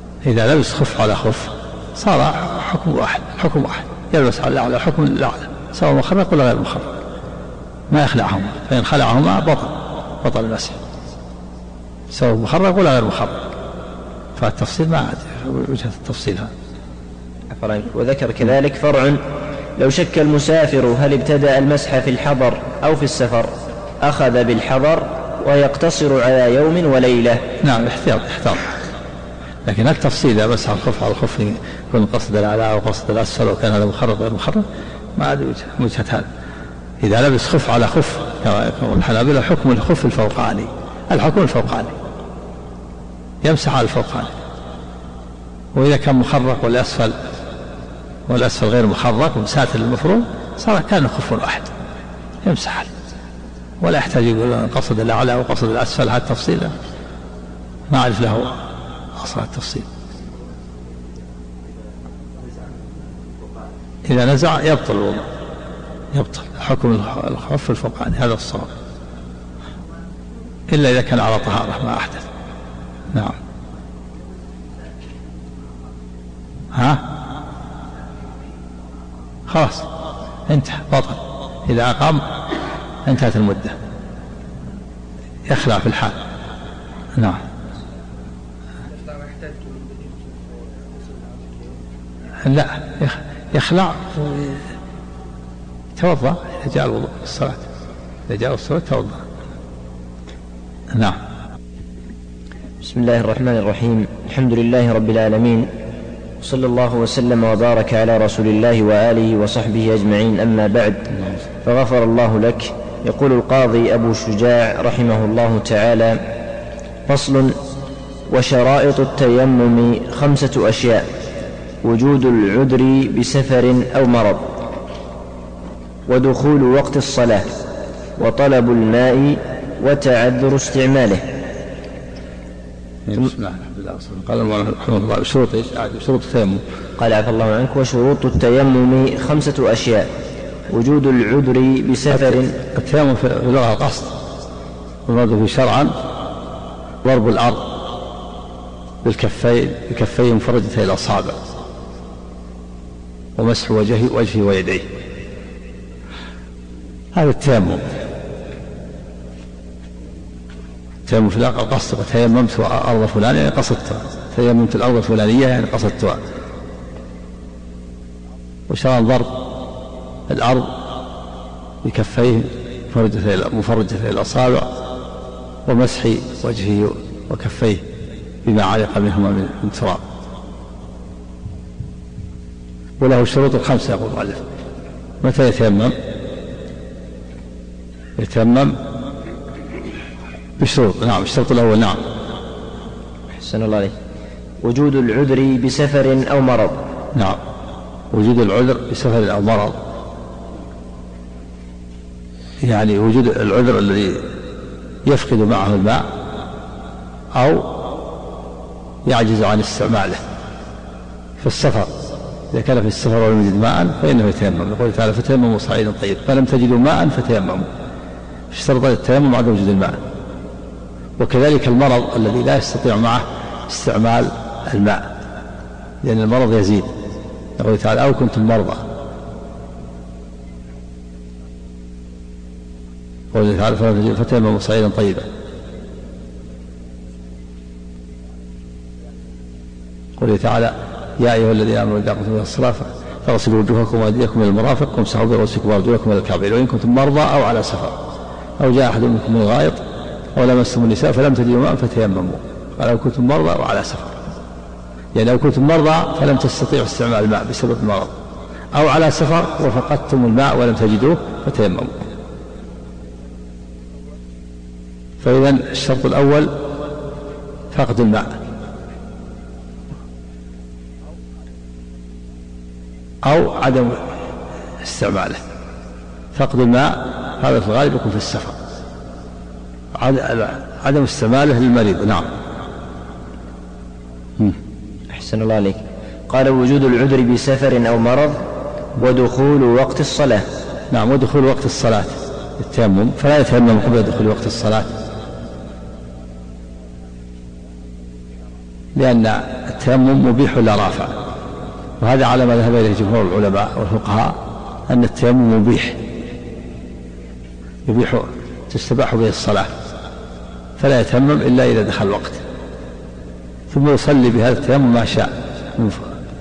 إذا لبس خف على خف صار حكم واحد يلبس على الأعلى حكم الأعلى سواء مخرق ولا غير مخرق، ما يخلعهما، فإن خلعهما بطل المسح سواء مخرق ولا غير مخرق. فالتفصيل ما عاد وجهة التفصيل هذا. وذكر كذلك فرع: لو شك المسافر هل ابتدأ المسح في الحضر أو في السفر أخذ بالحضر ويقتصر على يوم وليلة. نعم، احتياط. لكن التفصيل إذا مسح الخف على الخف يكون قصد الأعلى وقصد الأسفل وكان هذا مخرق غير مخرق، ما عاد وجهة هذا. إذا لبس خف على خف كما يقول الحنابلة حكم الخف الفوقاني، الحكم الفوقاني يمسح على الفوقاني. وإذا كان مخرق والأسفل غير مخرق ومساتر المفروض صار كان خف واحد يمسح عليه، ولا يحتاج يقول قصد الأعلى وقصد الأسفل. هذا التفصيل ما أعرف له أصل التفصيل. إذا نزع يبطل الوضوء، يبطل حكم الخف الفوقاني، هذا الصواب، إلا إذا كان على طهارة ما أحدث. نعم. خلاص انتهى، بطل. إذا أقام انتهت المدة، يخلع في الحال. نعم. لا، يخلع توضأ إذا جاء الوضوء الصلاة، إذا جاء الصلاة توضأ. نعم. بسم الله الرحمن الرحيم. الحمد لله رب العالمين، صلى الله وسلم وبارك على رسول الله وآله وصحبه أجمعين. أما بعد، فغفر الله لك. يقول القاضي أبو شجاع رحمه الله تعالى: فصل: وشرائط التيمم 5 أشياء: وجود العذر بسفر أو مرض، ودخول وقت الصلاة، وطلب الماء، وتعذر استعماله. بسم الله الحمد لله. قال رحمه الله: شروط التيمم. قال عفى الله عنك: وشروط التيمم 5 أشياء: وجود العذر بسفر. التيمم في اللغة القصد، والمراد في شرعا ضرب الأرض بالكفين مفرجتي الأصابع، ومسح وجهه ويديه، هذا التيمم. التيمم في اللغة القصد، وتيممت أرض فلان يعني قصدتها، تيممت الأرض الفلانية يعني قصدتها. وشرعا ضرب الأرض بكفيه مفرجتي الأصابع، ومسح وجهه وكفيه بما علق منهما من تراب. وله شروط 5 يقول المؤلف. متى يتيمم؟ يتيمم بشروط. نعم، الشرط الأول. نعم. أحسن الله عليك. وجود العذر بسفر أو مرض. نعم، وجود العذر بسفر أو مرض، يعني وجود العذر الذي يفقد معه الماء أو يعجز عن استعماله في السفر. إذا كان في السفر ولم يجد ماء فإنه يتيمم. يقول تعالى: فتيمموا صعيدا طيب، فلم تجدوا ماء فتيمموا. اشترط التيمم عدم وجود الماء. وكذلك المرض الذي لا يستطيع معه استعمال الماء، لأن المرض يزيد. يقول تعالى: أو كنتم مرضى. يقول تعالى: فتيمموا صعيدا طيبا. يقول تعالى: يا أيها الذين آمنوا إذا قمتم إلى الصلاة فاغسلوا وجوهكم وأيديكم إلى المرافق وامسحوا برؤوسكم وأرجلكم إلى الكعبين، وإن كنتم مرضى أو على سفر أو جاء أحد منكم من الغائط أو لمستم النساء فلم تجدوا ماء فتيمموا. قال: لو كنتم مرضى وعلى سفر، يعني لو كنتم مرضى فلم تستطيعوا استعمال الماء بسبب المرض، أو على سفر وفقدتم الماء ولم تجدوه فتيمموا. فإذا الشرط الأول فقد الماء أو عدم استعماله. فقد الماء هذا في الغالب يكون في السفر، عدم استعماله للمريض. نعم. أحسن الله عليك. قال: وجود العذر بسفر أو مرض، ودخول وقت الصلاة. نعم، ودخول وقت الصلاة التيمم، فلا يتيمم قبل دخول وقت الصلاة، لأن التيمم مبيح لا رافع، وهذا على ما ذهب إليه جمهور العلماء والفقهاء، أن التيمم مبيح يبيح تستباح به الصلاة، فلا يتيمم إلا إذا دخل الوقت، ثم يصلي بهذا التيمم ما شاء من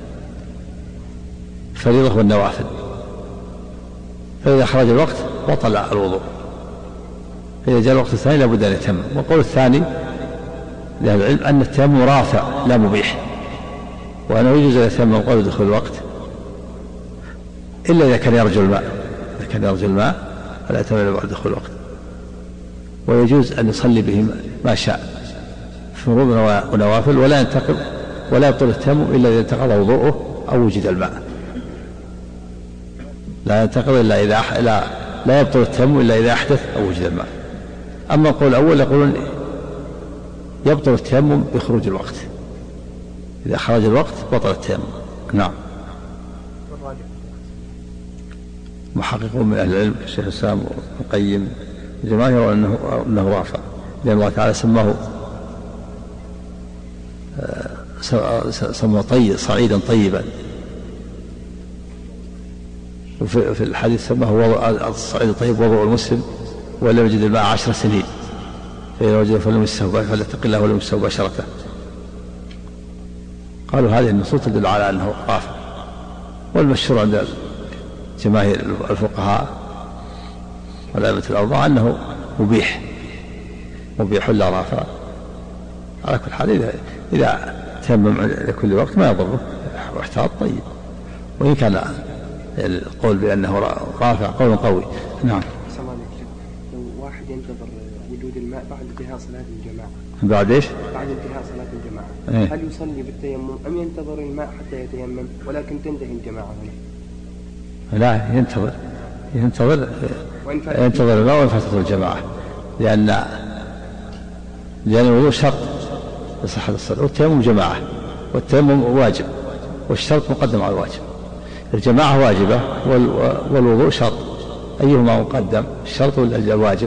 الفريضة والنوافل، فإذا خرج الوقت بطل الوضوء، فإذا جاء الوقت الثاني لابد أن يتيمم. والقول الثاني لأهل العلم أن التيمم رافع لا مبيح، وأنه يجوز أن يتيمم قبل دخول الوقت إلا إذا كان يرجو الماء، إذا كان يرجو الماء فلا يتيمم إلا بعد دخول الوقت، ويجوز أن يصلي به ما شاء فروض ونوافل، ولا يبطل التيمم إلا إذا انتقض وضوءه أو وجد الماء، لا ينتقض إلا إذا لا يبطل التيمم إلا إذا أحدث أو وجد الماء. أما القول الأول يقولون يبطل التيمم بخروج الوقت، إذا خرج الوقت بطل التيمم. نعم. محققون من أهل العلم الشيخ الإسلام وابن القيم الجماهير أنه رافع، لأن الله تعالى سماه طيب صعيدا طيبا، وفي الحديث سماه الصعيد الطيب وضوء المسلم ولم يجد الماء 10 سنين، فإذا وجد فليمسه فليتق الله وليمسه بشرته. قالوا هذه النصوص تدل على أنه رافع، والمشهور عند جماهير الفقهاء والأئمة الأربعة أنه مبيح لا رافع. على كل حال إذا تيمم لكل وقت ما يضره واحتاط طيب، وإن كان القول بأنه رافع قول قوي. نعم. لو واحد ينتظر وجود الماء بعد انتهاء صلاة الجماعة، بعد إيش؟ بعد انتهاء صلاة الجماعة، هل يصلي بالتيمم أم ينتظر الماء حتى يتيمم ولكن تنتهي الجماعة هنا؟ لا، ينتظر الماء وإن فاتته الجماعة، لأن الوضوء شرط لصحة الصلاة، والتيمم جماعة، والتيمم واجب، والشرط مقدم على الواجب. الجماعة واجبة والوضوء شرط، أيهما مقدم، الشرط ولا الواجب؟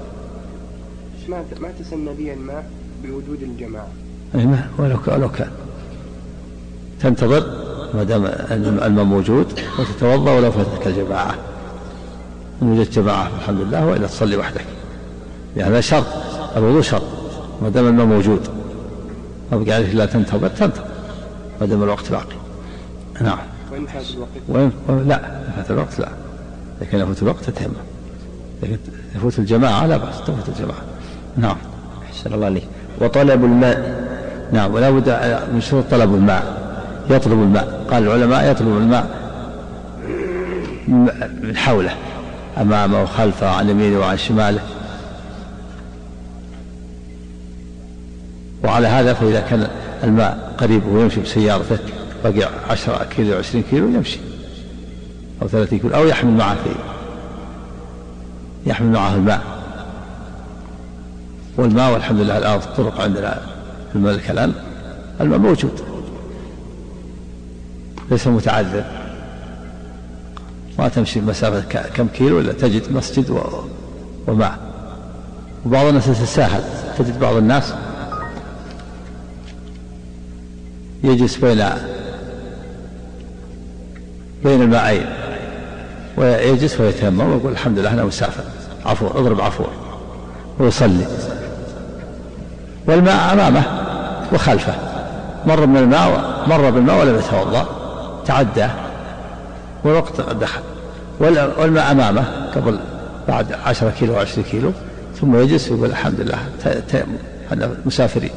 ما تسمى به الماء بوجود الجماعة؟ ولو كان تنتظر ما دام الماء موجود، وتتوضأ ولو فاتتك الجماعة، إن وجدت جماعة الحمد لله، وإلا تصلي وحدك، يعني هذا شرط، الوضوء شرط ما دام الماء موجود، ما بقى عليك لا تنتظر ما دام الوقت باقي. نعم. وإن فات الوقت؟ لا، فات الوقت لا، لكن يفوت الوقت تتيمم، لكن يفوت الجماعة لا بأس تفوت الجماعة. نعم. أحسن الله عليك. وطلب الماء. نعم، ولا بد من شروط طلب الماء، يطلب الماء. قال العلماء يطلب الماء من حوله، أمامه وخلفه، عن يمينه وعن شماله. وعلى هذا فإذا كان الماء قريب ويمشي بسيارته بقي 10 كيلو 20 كيلو يمشي، أو 30 كيلو، أو يحمل معه الماء. والماء والحمد لله الآن في الطرق عندنا في المملكة الآن الماء موجود ليس متعذر، ما تمشي مسافة كم كيلو إلا تجد مسجد وماء. وبعض الناس تتساهل، تجد بعض الناس يجلس بين الماءين ويجلس ويتيمم ويقول الحمد لله أنا مسافر، عفو، اضرب عفو، ويصلي والماء أمامه وخلفه، مر بالماء ولم يتوضأ، تعدى والوقت قد دخل، والماء أمامه قبل بعد 10 كيلو و20 كيلو، ثم يجلس ويقول الحمد لله تيمم، أنا مسافرين،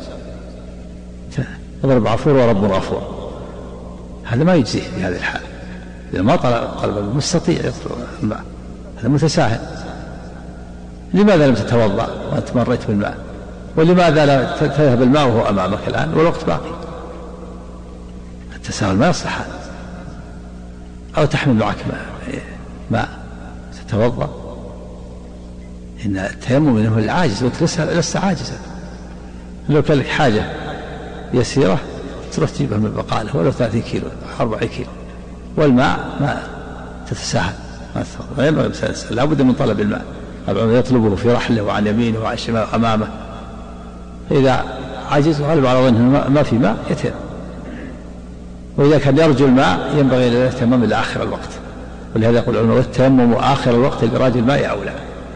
اضرب عفور ورب غفور. هذا ما يجزيه في هذه الحالة، إذا ما طلب المستطيع يطلب الماء، هذا متساهل. لماذا لم تتوضأ وأنت مريت بالماء؟ ولماذا لا تذهب الماء وهو أمامك الآن والوقت باقي؟ التساهل ما يصلح هذا. أو تحمل معك ماء تتوضأ، إن التيمم منه العاجز، وأنت لست عاجزا. لو كان لك حاجة يسيرة تروح تجيبها من البقالة ولو 30 كيلو 40 كيلو، والماء ما تتساهل، ما ينبغي لا بد من طلب الماء، يطلبه في رحله وعن يمينه وعن شماله وأمامه. إذا عجز وغلب على ظنه ما في ماء يتيمم. وإذا كان يرجو الماء ينبغي الاهتمام إلى آخر الوقت، ولهذا يقول العلماء والتيمم آخر الوقت لإراج الماء أولى.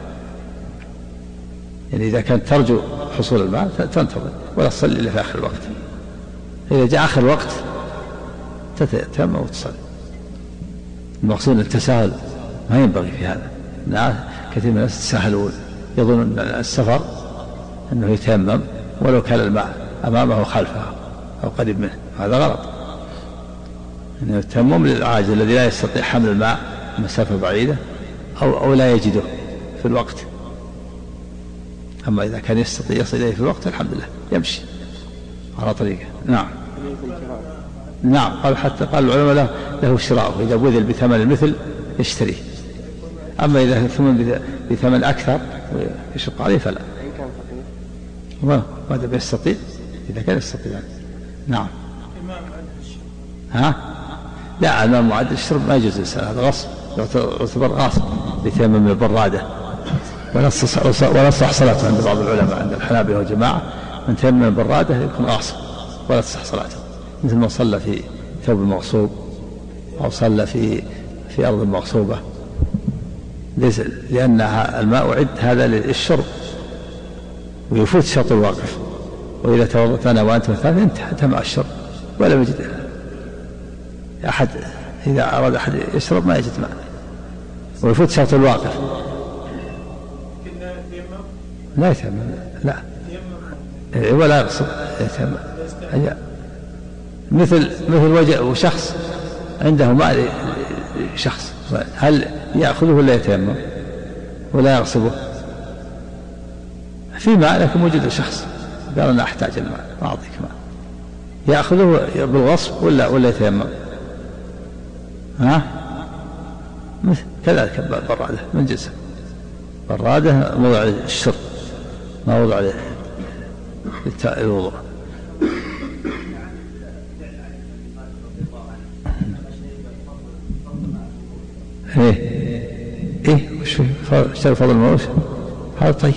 يعني إذا كانت ترجو حصول الماء تنتظر ولا تصلي إلا في آخر الوقت. إذا جاء آخر الوقت تتيمم وتصلي. المقصود التساهل ما ينبغي في هذا. كثير من الناس يتساهلون، يظن أن السفر أنه يتيمم ولو كان الماء أمامه وخلفه أو قريب منه، هذا غلط. إنه التيمم للعاجز الذي لا يستطيع حمل الماء مسافة بعيدة أو لا يجده في الوقت. أما إذا كان يستطيع يصل إليه في الوقت الحمد لله يمشي على طريقه. نعم نعم. قال حتى قال العلماء له شراءه، إذا بذل بثمن المثل يشتريه، أما إذا ثمن بثمن أكثر ويشق عليه فلا. إن كان فقير ماذا بيستطيع؟ إذا كان يستطيع. نعم. ها؟ لا، الماء معدل الشرب ما يجوز الإنسان، هذا غصب، يعتبر غاصب بثمن من البرادة، ولا تصح صلاته عند بعض العلماء، عند الحنابلة وجماعة من تيمم البرادة يكون غاصب ولا تصح صلاته، مثل ما صلى في ثوب مغصوب أو صلى في أرض مغصوبة، لأن الماء أعد هذا للشرب ويفوت شرط الواقف. وإذا توضأت أنا وأنت ثلاثة انتهى مع الشرب ولا يجد أحد، إذا أراد أحد يشرب ما يجد ماء ويفوت شرط الواقف. لا يتيمم، لا ولا يغسل، يتيمم. مثل وجه شخص عنده ماء شخص، هل يأخذه ولا يتيمم ولا يغصبه؟ في ماء لكن موجود الشخص قال أنا أحتاج الماء ما أعطيك ماء، يأخذه بالغصب ولا يتيمم؟ ها؟ كذلك البرادة من جنسه، برادة موضع الشرب ما موضع الوضوء. ايه وش اشتري فضل الموت هذا طيب.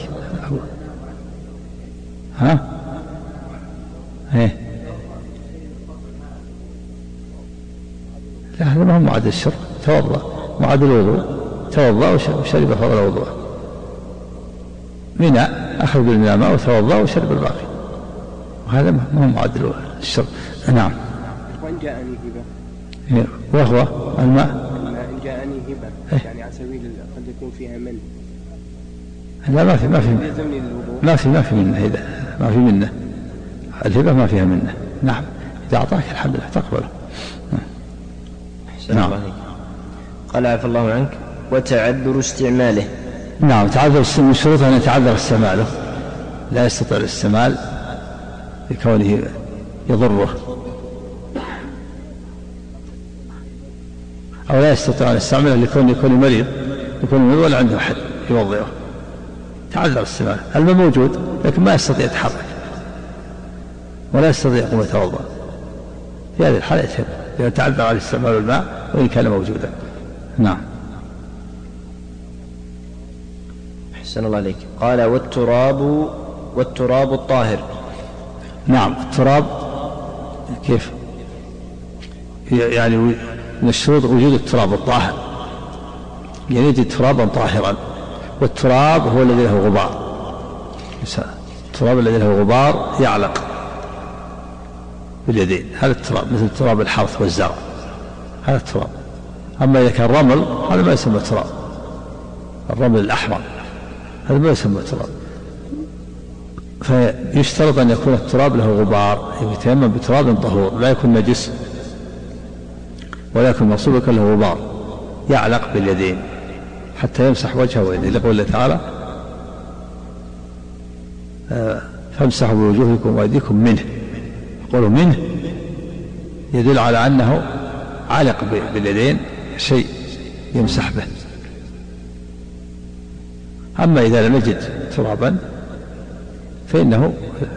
ها ايه لا، هذا ما هو معدل الشرب، توضأ معدل الوضوء، توضأ وشرب فضل الوضوء. ماء أخذ بالماء ماء وتوضأ وشرب الباقي، وهذا ما هو معدل الشرب. نعم. وإن جاءني هبة، وهو الماء إن جاءني هبة يعني على سبيل قد يكون فيها من، لا ما في منه هذا، ما في منه الهبة، ما فيها منه. نعم، إذا أعطاك الحمد لله تقبله. نعم. قال عفى الله عنك وتعذر استعماله. نعم، تعذر من شروطه أن يتعذر استعماله، لا يستطيع الاستعمال لكونه يضره، أو لا يستطيع أن يستعمله لكونه مريض ولا عنده أحد يوضعه، تعذر استعماله. الماء موجود لكن ما يستطيع يتحرك ولا يستطيع يقوم يتوضأ، في هذه الحالة يتهم لأن تعذر على استعمال الماء وإن كان موجودا. نعم. أحسن الله عليك. قال والتراب الطاهر. نعم، التراب كيف؟ يعني من الشروط وجود التراب الطاهر، يعني يجد ترابا طاهرا، والتراب هو الذي له غبار، التراب الذي له غبار يعلق باليدين، هذا التراب مثل تراب الحرث والزرع، هذا التراب. أما إذا كان رمل هذا ما يسمى تراب، الرمل الأحمر هذا ما يسمى تراب. فيشترط أن يكون التراب له غبار، يتيمم بتراب طهور لا يكون نجس ولا يكون مصوبا له غبار يعلق باليدين حتى يمسح وجهه ويديه، لقول الله تعالى فامسحوا بوجوهكم وأيديكم منه، يقولوا منه يدل على أنه علق باليدين شيء يمسح به. أما إذا لم يجد ترابا فإنه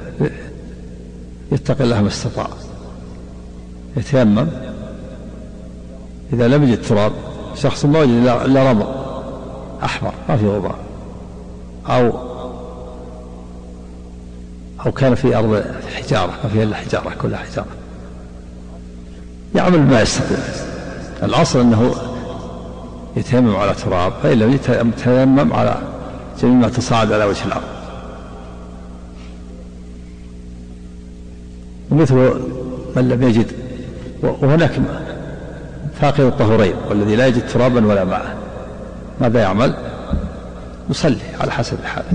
يتقي الله ما استطاع، يتيمم. إذا لم يجد تراب، شخص ما وجد إلا رمل أحمر ما في غبار، أو كان في أرض الحجارة ما فيها إلا حجارة كلها حجارة، يعمل ما يستطيع. الأصل أنه يتيمم على تراب، فإن لم يتيمم على جميع ما تصاعد على وجه الأرض. ومثل من لم يجد، وهناك فاقد الطهورين والذي لا يجد ترابا ولا ماء، ماذا يعمل؟ يصلي على حسب حاله،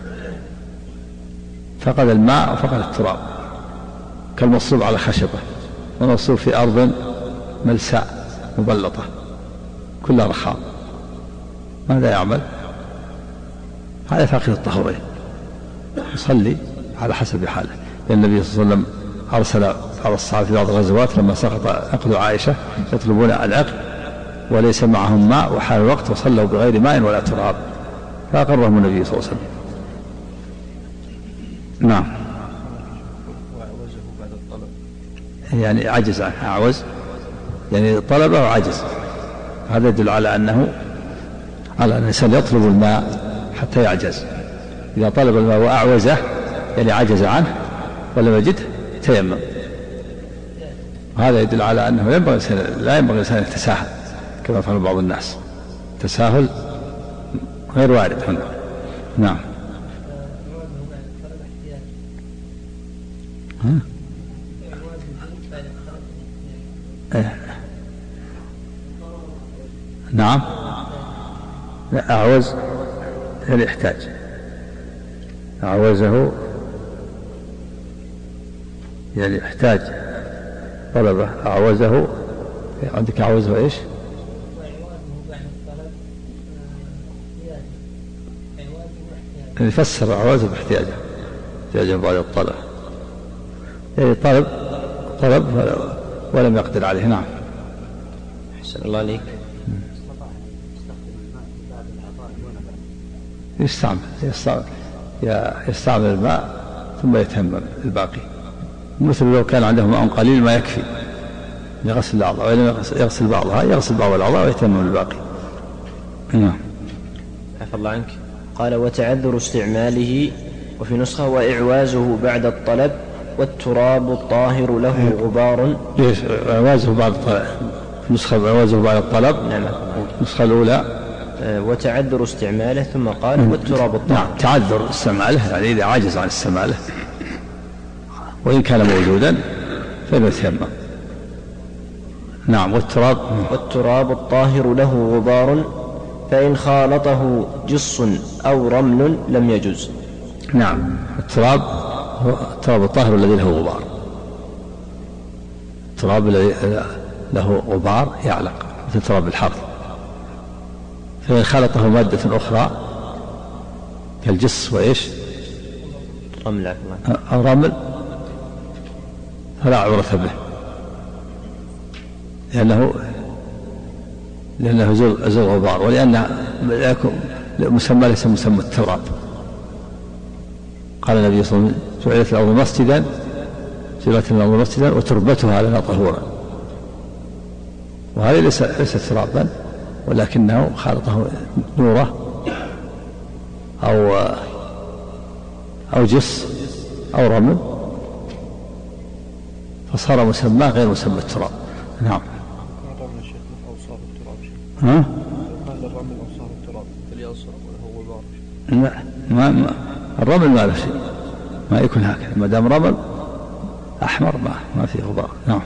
فقد الماء وفقد التراب، كالمصلوب على خشبة ومصلوب في أرض ملساء مبلطة كلها رخام، ماذا يعمل؟ هذا فاقد الطهورين، يصلي على حسب حاله. لأن النبي صلى الله عليه وسلم أرسل بعض الصحابة في بعض الغزوات لما سقط عقد عائشة يطلبون العقد وليس معهم ماء وحال الوقت، وصلوا بغير ماء ولا تراب، فأقرهم النبي صلى الله عليه وسلم. نعم. وأعوزه بعد الطلب، يعني عجز عنه، أعوز يعني طلبه وعجز، هذا يدل على أن الإنسان يطلب الماء حتى يعجز. إذا طلب الماء وأعوزه يعني عجز عنه ولم يجده تيمم، هذا يدل على أنه لا ينبغي الإنسان يتساهل كما فعل بعض الناس، التساهل غير وارد هنا. نعم. نعم. لا، أعوز يعني يحتاج، أعوزه يعني يحتاج طلبه، أعوزه عندك أعوزه إيش؟ يعني يفسر أعوزه باحتياجه بعد الطلب، يعني طلب ولم يقدر عليه. نعم. أحسن الله عليك. يستعمل الماء ثم يتيمم الباقي، مثل لو كان عنده ماء قليل ما يكفي يغسل الأعضاء، وإذا يغسل بعضها يغسل بعض الأعضاء ويتيمم الباقي. نعم. عفى الله عنك. قال وتعذر استعماله، وفي نسخة وإعوازه بعد الطلب، والتراب الطاهر له غبار. ليش إعوازه بعد الطلب؟ نسخة إعوازه بعد الطلب. نعم. النسخة الأولى وتعذر استعماله، ثم قال والتراب الطاهر. نعم، تعذر استعماله يعني إذا عجز عن استعماله، وإن كان موجودا فإنه يتيمم. نعم. والتراب الطاهر له غبار، فإن خالطه جص أو رمل لم يجز. نعم. التراب الطاهر الذي له غبار، التراب الذي له غبار يعلق مثل تراب الحرث، فإن خلطه مادة أخرى كالجص وإيش رمل أو رمل فلا عبرة به، لأنه زل غبار، ولأنه مسمى ليس مسمى التراب. قال النبي صلى الله عليه وسلم جعلت الأرض مسجدا وتربتها لنا طهورا، وهذا ليس ترابا ولكنه خالطه نوره أو جص أو رمل فصار مسمى غير مسمى التراب. نعم. الرمل الشيخ أوصاف التراب شيخ. قال الرمل أوصاف التراب فليأصر وله غبار. لا، الرمل ما له شيء، ما يكون هكذا، ما دام رمل أحمر ما فيه غبار. نعم.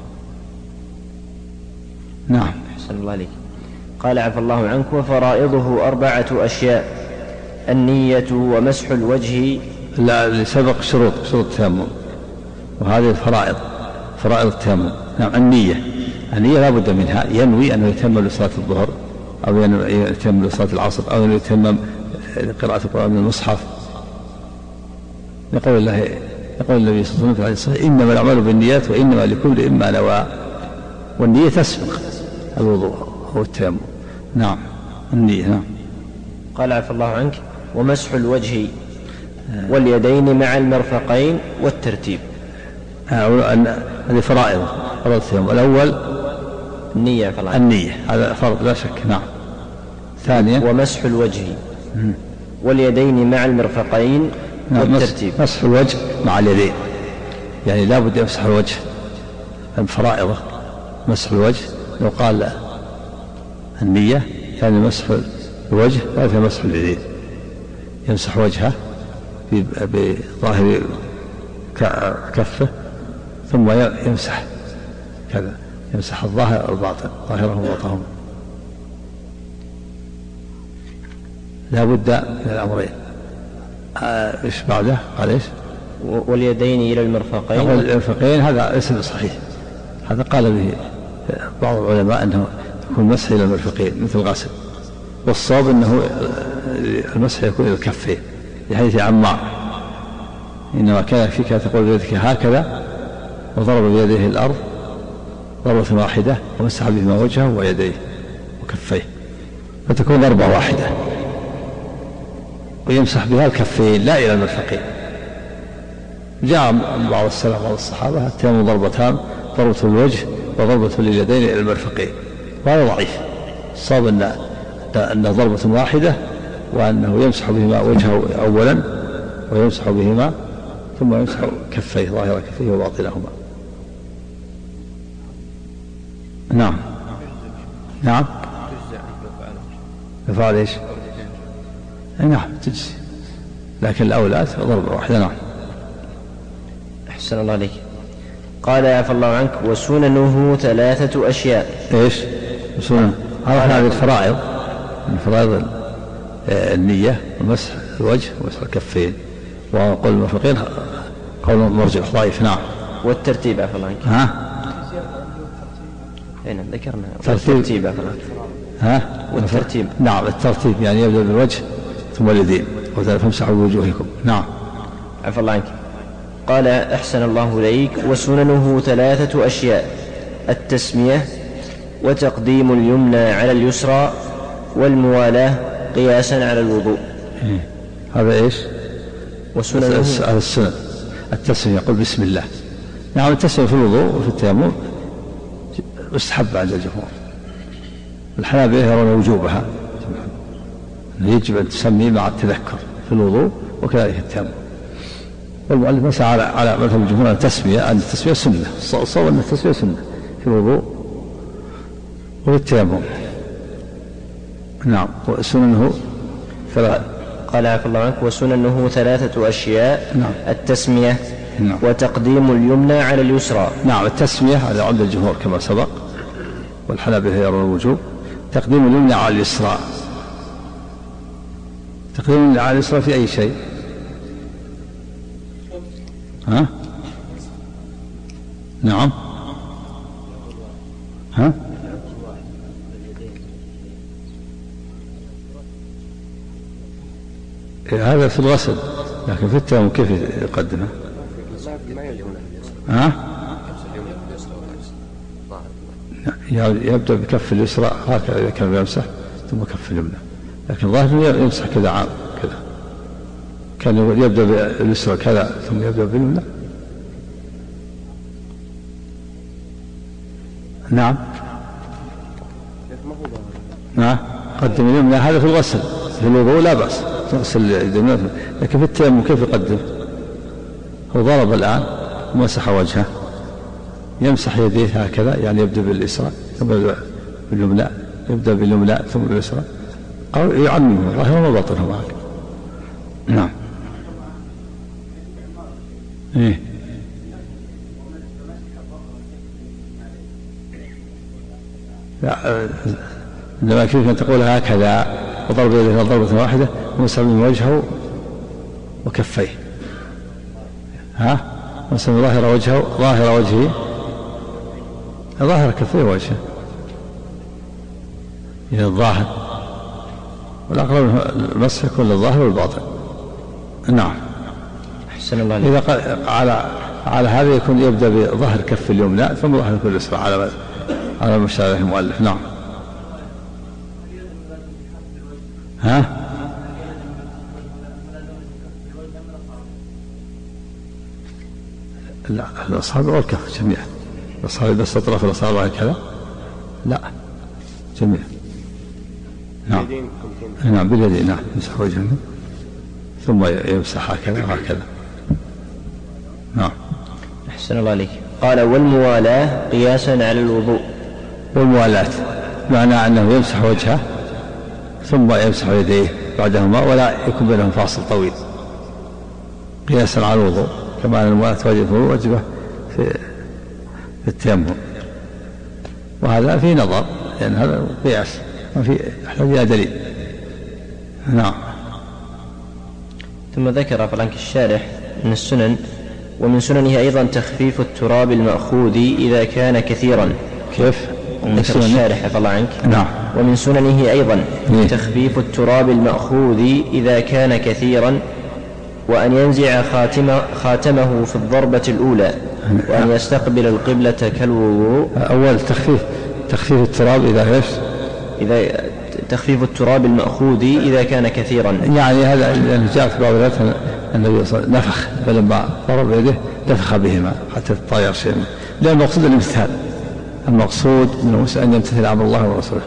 نعم. أحسن الله عليك. قال عفى الله عنك. وفرائضه 4 أشياء: النية ومسح الوجه. لا، اللي سبق شروط التيمم، وهذه فرائض التيمم. نعم. النية لا بد منها، ينوي أنه يتيمم لصلاة الظهر أو يتيمم لصلاة العصر أو يتيمم لقراءة القرآن من المصحف. يقول النبي صلى الله عليه وسلم في الحديث الصحيح: إنما الأعمال بالنيات وإنما لكل امرئ ما نوى. والنية تسبق الوضوء أو التيمم. نعم. النية. نعم. قال عفى الله عنك. ومسح الوجه واليدين مع المرفقين والترتيب. هذه فرائض التيمم. الأول النية، هذا فرض لا شك. نعم. ثانيا ومسح الوجه واليدين مع المرفقين والترتيب. مسح الوجه مع اليدين، يعني لا بد يمسح الوجه، الفرائض مسح الوجه. لو قال النية يعني مسح الوجه لا في مسح اليدين. يمسح وجهه بظاهر كفه ثم يمسح كذا، يمسح الظاهر والباطن، ظاهره وباطنه. لا بد من الأمرين. ايش بعده؟ قال ايش؟ واليدين إلى المرفقين. المرفقين هذا ليس بصحيح، هذا قال به بعض العلماء أنه يكون المسح إلى المرفقين مثل الغسل، والصواب أنه المسح يكون إلى الكفين لحديث عمار إنما كان فيك تقول بيدك هكذا وضرب بيده الأرض ضربة واحدة ومسح بهما وجهه ويديه وكفيه، فتكون ضربة واحدة ويمسح بها الكفين لا إلى المرفقين. جاء بعض السلف بعض الصحابة التيمم ضربتان، ضربة الوجه وضربة لليدين إلى المرفقين، وهذا ضعيف. الصواب أنه ضربة واحدة وأنه يمسح بهما وجهه أولا ويمسح بهما ثم يمسح كفيه ظاهر كفيه وباطنهما. نعم نعم يفعل ايش؟ نعم تجزي، لكن الأولى ضربة واحدة. نعم. أحسن الله عليك. قال عفى الله عنك وسننه 3 أشياء. ايش سنن؟ هذه الفرائض، من فرائض النية ومسح الوجه ومسح الكفين، وقول المرفقين قول مرجح ضعيف. نعم. والترتيب عفى الله عنك. ها هنا ذكرنا الترتيب عفى الله عنك. والترتيب. نعم الترتيب يعني يبدأ بالوجه ثم اليدين فامسحوا بوجوهكم. نعم. عفى الله عنك. قال أحسن الله إليك وسننه 3 أشياء: التسمية، وتقديم اليمنى على اليسرى، والموالاة قياسا على الوضوء. هذا ايش؟ وسننه هذا السنن. التسمية يقول بسم الله. نعم التسمية في الوضوء وفي التيمم مستحب عند الجمهور. الحنابلة يرون وجوبها، يجب أن تسمي مع التذكر في الوضوء وكذلك التيمم. والمؤلف مسعى على مذهب الجمهور التسمية، أن التسمية سنة، الصواب أن التسمية سنة في الوضوء وفي التيمم. نعم. وسننه قال عفى الله عنك وسننه 3 أشياء. نعم. التسمية. نعم. وتقديم اليمنى على اليسرى. نعم التسمية على عند الجمهور كما سبق، والحنابلة يرون الوجوب. تقديم اليمنى على اليسرى. تقديم اليمنى على اليسرى في أي شيء؟ ها؟ نعم. ها؟ هذا في الغسل، لكن في التيمم كيف يقدمها؟ ها؟ يبدأ بكف اليسرى هكذا إذا كان يمسح ثم كف اليمنى، لكن ظاهر يمسح كذا عام كذا، كان يبدأ باليسرى كذا ثم يبدأ باليمنى. نعم. نعم قدم اليمنى هذا في الغسل، في الوضوء لا بأس تغسل اليمنى، لكن في التيمم كيف يقدم؟ هو ضرب الآن ومسح وجهه، يمسح يديه هكذا يعني يبدأ باليسرى ثم باليمنى، يبدأ باليمنى ثم باليسرى، أو يعممه ظاهره وباطنه معك. نعم. إيه عندما يكفيك أن تقول هكذا وضرب يده ضربة واحدة ومسح من وجهه وكفيه. ها مسح ظاهر وجهه، ظاهر وجهه، ظاهر كفيه وجهه إلى الظاهر، والأقرب المسح يكون للظاهر والباطن. نعم. أحسن الله عليك. إذا على هذا يكون يبدأ بظهر كف اليمنى ثم ظهر كل اليسرى على مشابه المؤلف. نعم. ها لا الأصابع والكف جميعا، الأصابع بس أطراف الأصابع هكذا لا جميعا. نعم. نعم باليدين. نعم يمسح وجهه ثم يمسح هكذا وهكذا. نعم. أحسن الله عليك. قال والموالاة قياسا على الوضوء. والموالاة معنى أنه يمسح وجهه ثم يمسح يديه بعدهما ولا يكون بينهم فاصل طويل قياسا على الوضوء، كما أن الموالاة واجبة في التيمم، وهذا فيه نظر لأن هذا قياس ما في يحتاج إلى دليل. نعم. ثم ذكر فلانك الشارح من السنن: ومن سننه أيضا تخفيف التراب المأخوذ إذا كان كثيرا. كيف؟ ذكر الشارح حفظ الله عنك. نعم. ومن سننه أيضا تخفيف التراب المأخوذ إذا كان كثيرا، وأن ينزع خاتمه في الضربة الأولى، وأن يستقبل القبلة كالوضوء. أول تخفيف التراب إذا تخفيف التراب المأخوذ إذا كان كثيرا، يعني هذا لأنه جاء في بعض الروايات النبي صلى الله عليه وسلم نفخ، فلما ضرب يده نفخ بهما حتى تطاير شيء، لأن المقصود الامتثال، المقصود من أن يمتثل أمر الله ورسوله،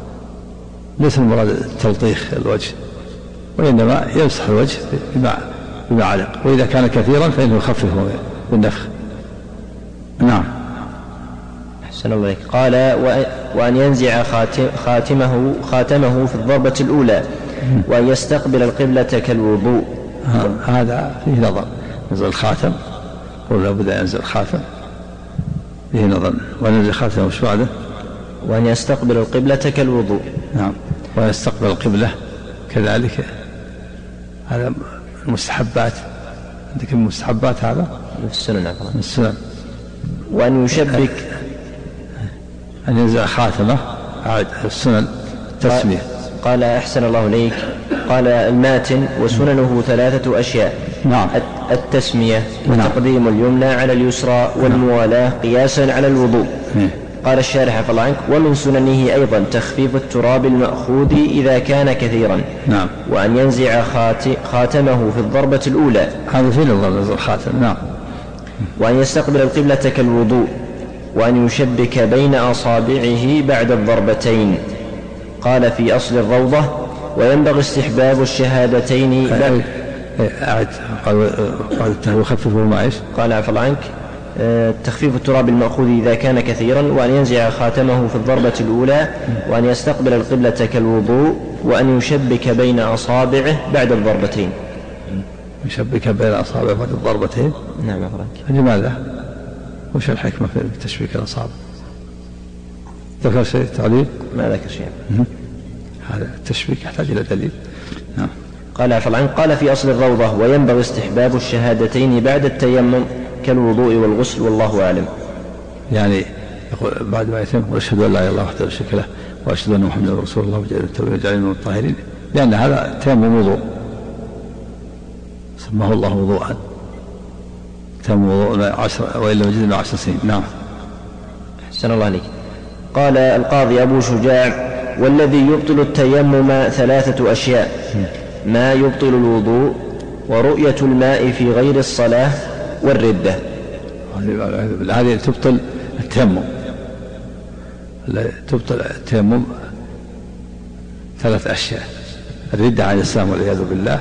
ليس المراد تلطيخ الوجه، وإنما يمسح الوجه بما علق، وإذا كان كثيرا فإنه يخففه بالنفخ. نعم. أحسن الله إليك. قال: وأن ينزع خاتمه في الضربة الأولى، وأن يستقبل القبلة كالوضوء. هذا فيه نظر، نزل الخاتم ولا بد أن ينزل الخاتم فيه نظر، ونزل خاتمه وش بعده؟ وأن يستقبل القبلة كالوضوء. نعم. وأن يستقبل القبلة كذلك، هذا المستحبات. عندك المستحبات هذا في السنن. السنن. وأن يشبك، أن ينزع خاتمه عاد السنن التسمية. قال: أحسن الله إليك. قال الماتن: وسننه 3 أشياء. نعم. التسمية، وتقديم اليمنى على اليسرى، والموالاة قياسا على الوضوء. قال الشارح حفظ الله عنك: ومن سننه أيضا تخفيف التراب المأخوذ إذا كان كثيرا. نعم. وأن ينزع خاتمه في الضربة الأولى. هذا في نظر الخاتم. نعم. وأن يستقبل القبلة كالوضوء، وأن يشبك بين أصابعه بعد الضربتين. قال في أصل الروضة: وينبغي استحباب الشهادتين. أعد. قال يخففه ما إيش؟ قال عفى الله عنك: تخفيف التراب المأخوذ إذا كان كثيرا، وأن ينزع خاتمه في الضربة الأولى، وأن يستقبل القبلة كالوضوء، وأن يشبك بين أصابعه بعد الضربتين. يشبك بين أصابعه بعد الضربتين. نعم يا فرنك. لماذا؟ وش الحكمة في تشبيك الأصابع؟ ذكر شيء تعليل؟ ما ذكر شيء. هذا التشبيك يحتاج إلى دليل. نعم. قال عفى الله عنك: قال في أصل الروضة: وينبغي استحباب الشهادتين بعد التيمم كالوضوء والغسل، والله أعلم. يعني يقول بعد ما يتم: وأشهد أن لا إله إلا الله وحده لا شريك له، وأشهد أن محمدا رسول الله وجعل التوبة وجعل من الطاهرين، لأن هذا التيمم وضوء، سماه الله وضوءا، تيمم وضوء 10 وإلا وجدنا 10 سنين. نعم. أحسن الله عليك. قال القاضي أبو شجاع: والذي يبطل التيمم 3 أشياء: ما يبطل الوضوء، ورؤية الماء في غير الصلاة، والردة. هذه تبطل التيمم. تبطل التيمم 3 أشياء: الردة عن الإسلام والعياذ بالله،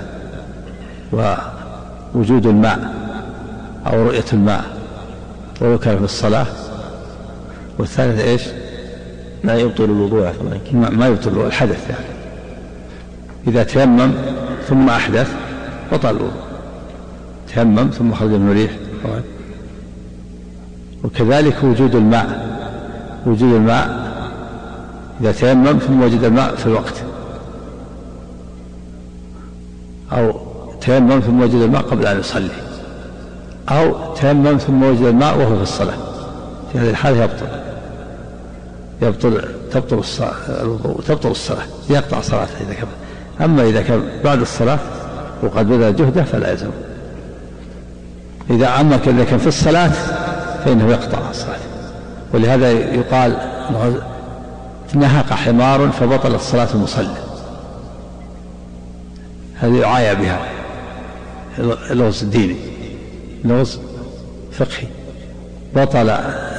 ووجود الماء أو رؤية الماء ولو كان في الصلاة، والثالث إيش؟ ما يبطل الوضوء. ما يبطل الحدث، يعني إذا تيمم ثم أحدث بطل الوضوء، تيمم ثم خرج منه ريح. وكذلك وجود الماء إذا تيمم ثم وجد الماء في الوقت، أو تيمم ثم وجد الماء قبل أن يصلي، أو تيمم ثم وجد الماء وهو في الصلاة، في هذه الحالة تبطل الوضوء، تبطل الصلاة، يقطع صلاته إذا كان. أما إذا كان بعد الصلاة وقد بذل جهده فلا يلزم. إذا كان في الصلاة فإنه يقطع الصلاة. ولهذا يقال: نهق حمار فبطلت صلاة المصلي. هذه يعايا بها لغز ديني، لغز فقهي. بطل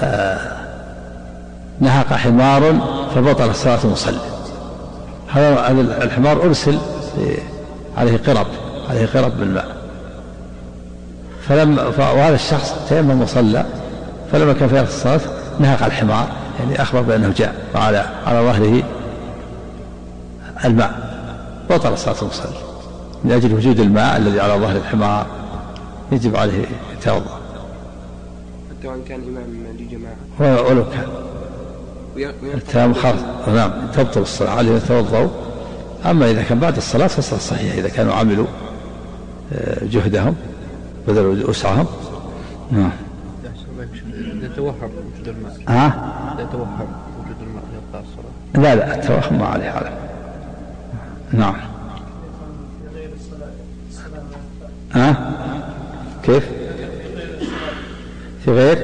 نهق حمار فبطل صلاة المصلي. هذا الحمار أرسل عليه قرب بالماء، وهذا الشخص تيمم وصلى، فلما كان في الصلاة نهق الحمار، يعني أخبر بأنه جاء وعلى ظهره الماء، بطل صلاة المصلي من أجل وجود الماء الذي على ظهر الحمار يجب عليه يتوضأ حتى وإن كان إمام لجماعة ولو كان التام خالص. نعم تبطل الصلاة عليه يتوضأوا. أما إذا كان بعد الصلاة فالصلاة صحيحة إذا كانوا عملوا جهدهم بذلوا وسعهم. نعم. إذا توهم وجود الماء إذا توهم وجود الماء يقطع الصلاة. لا التوهم ما عليه حال. نعم. كيف في غير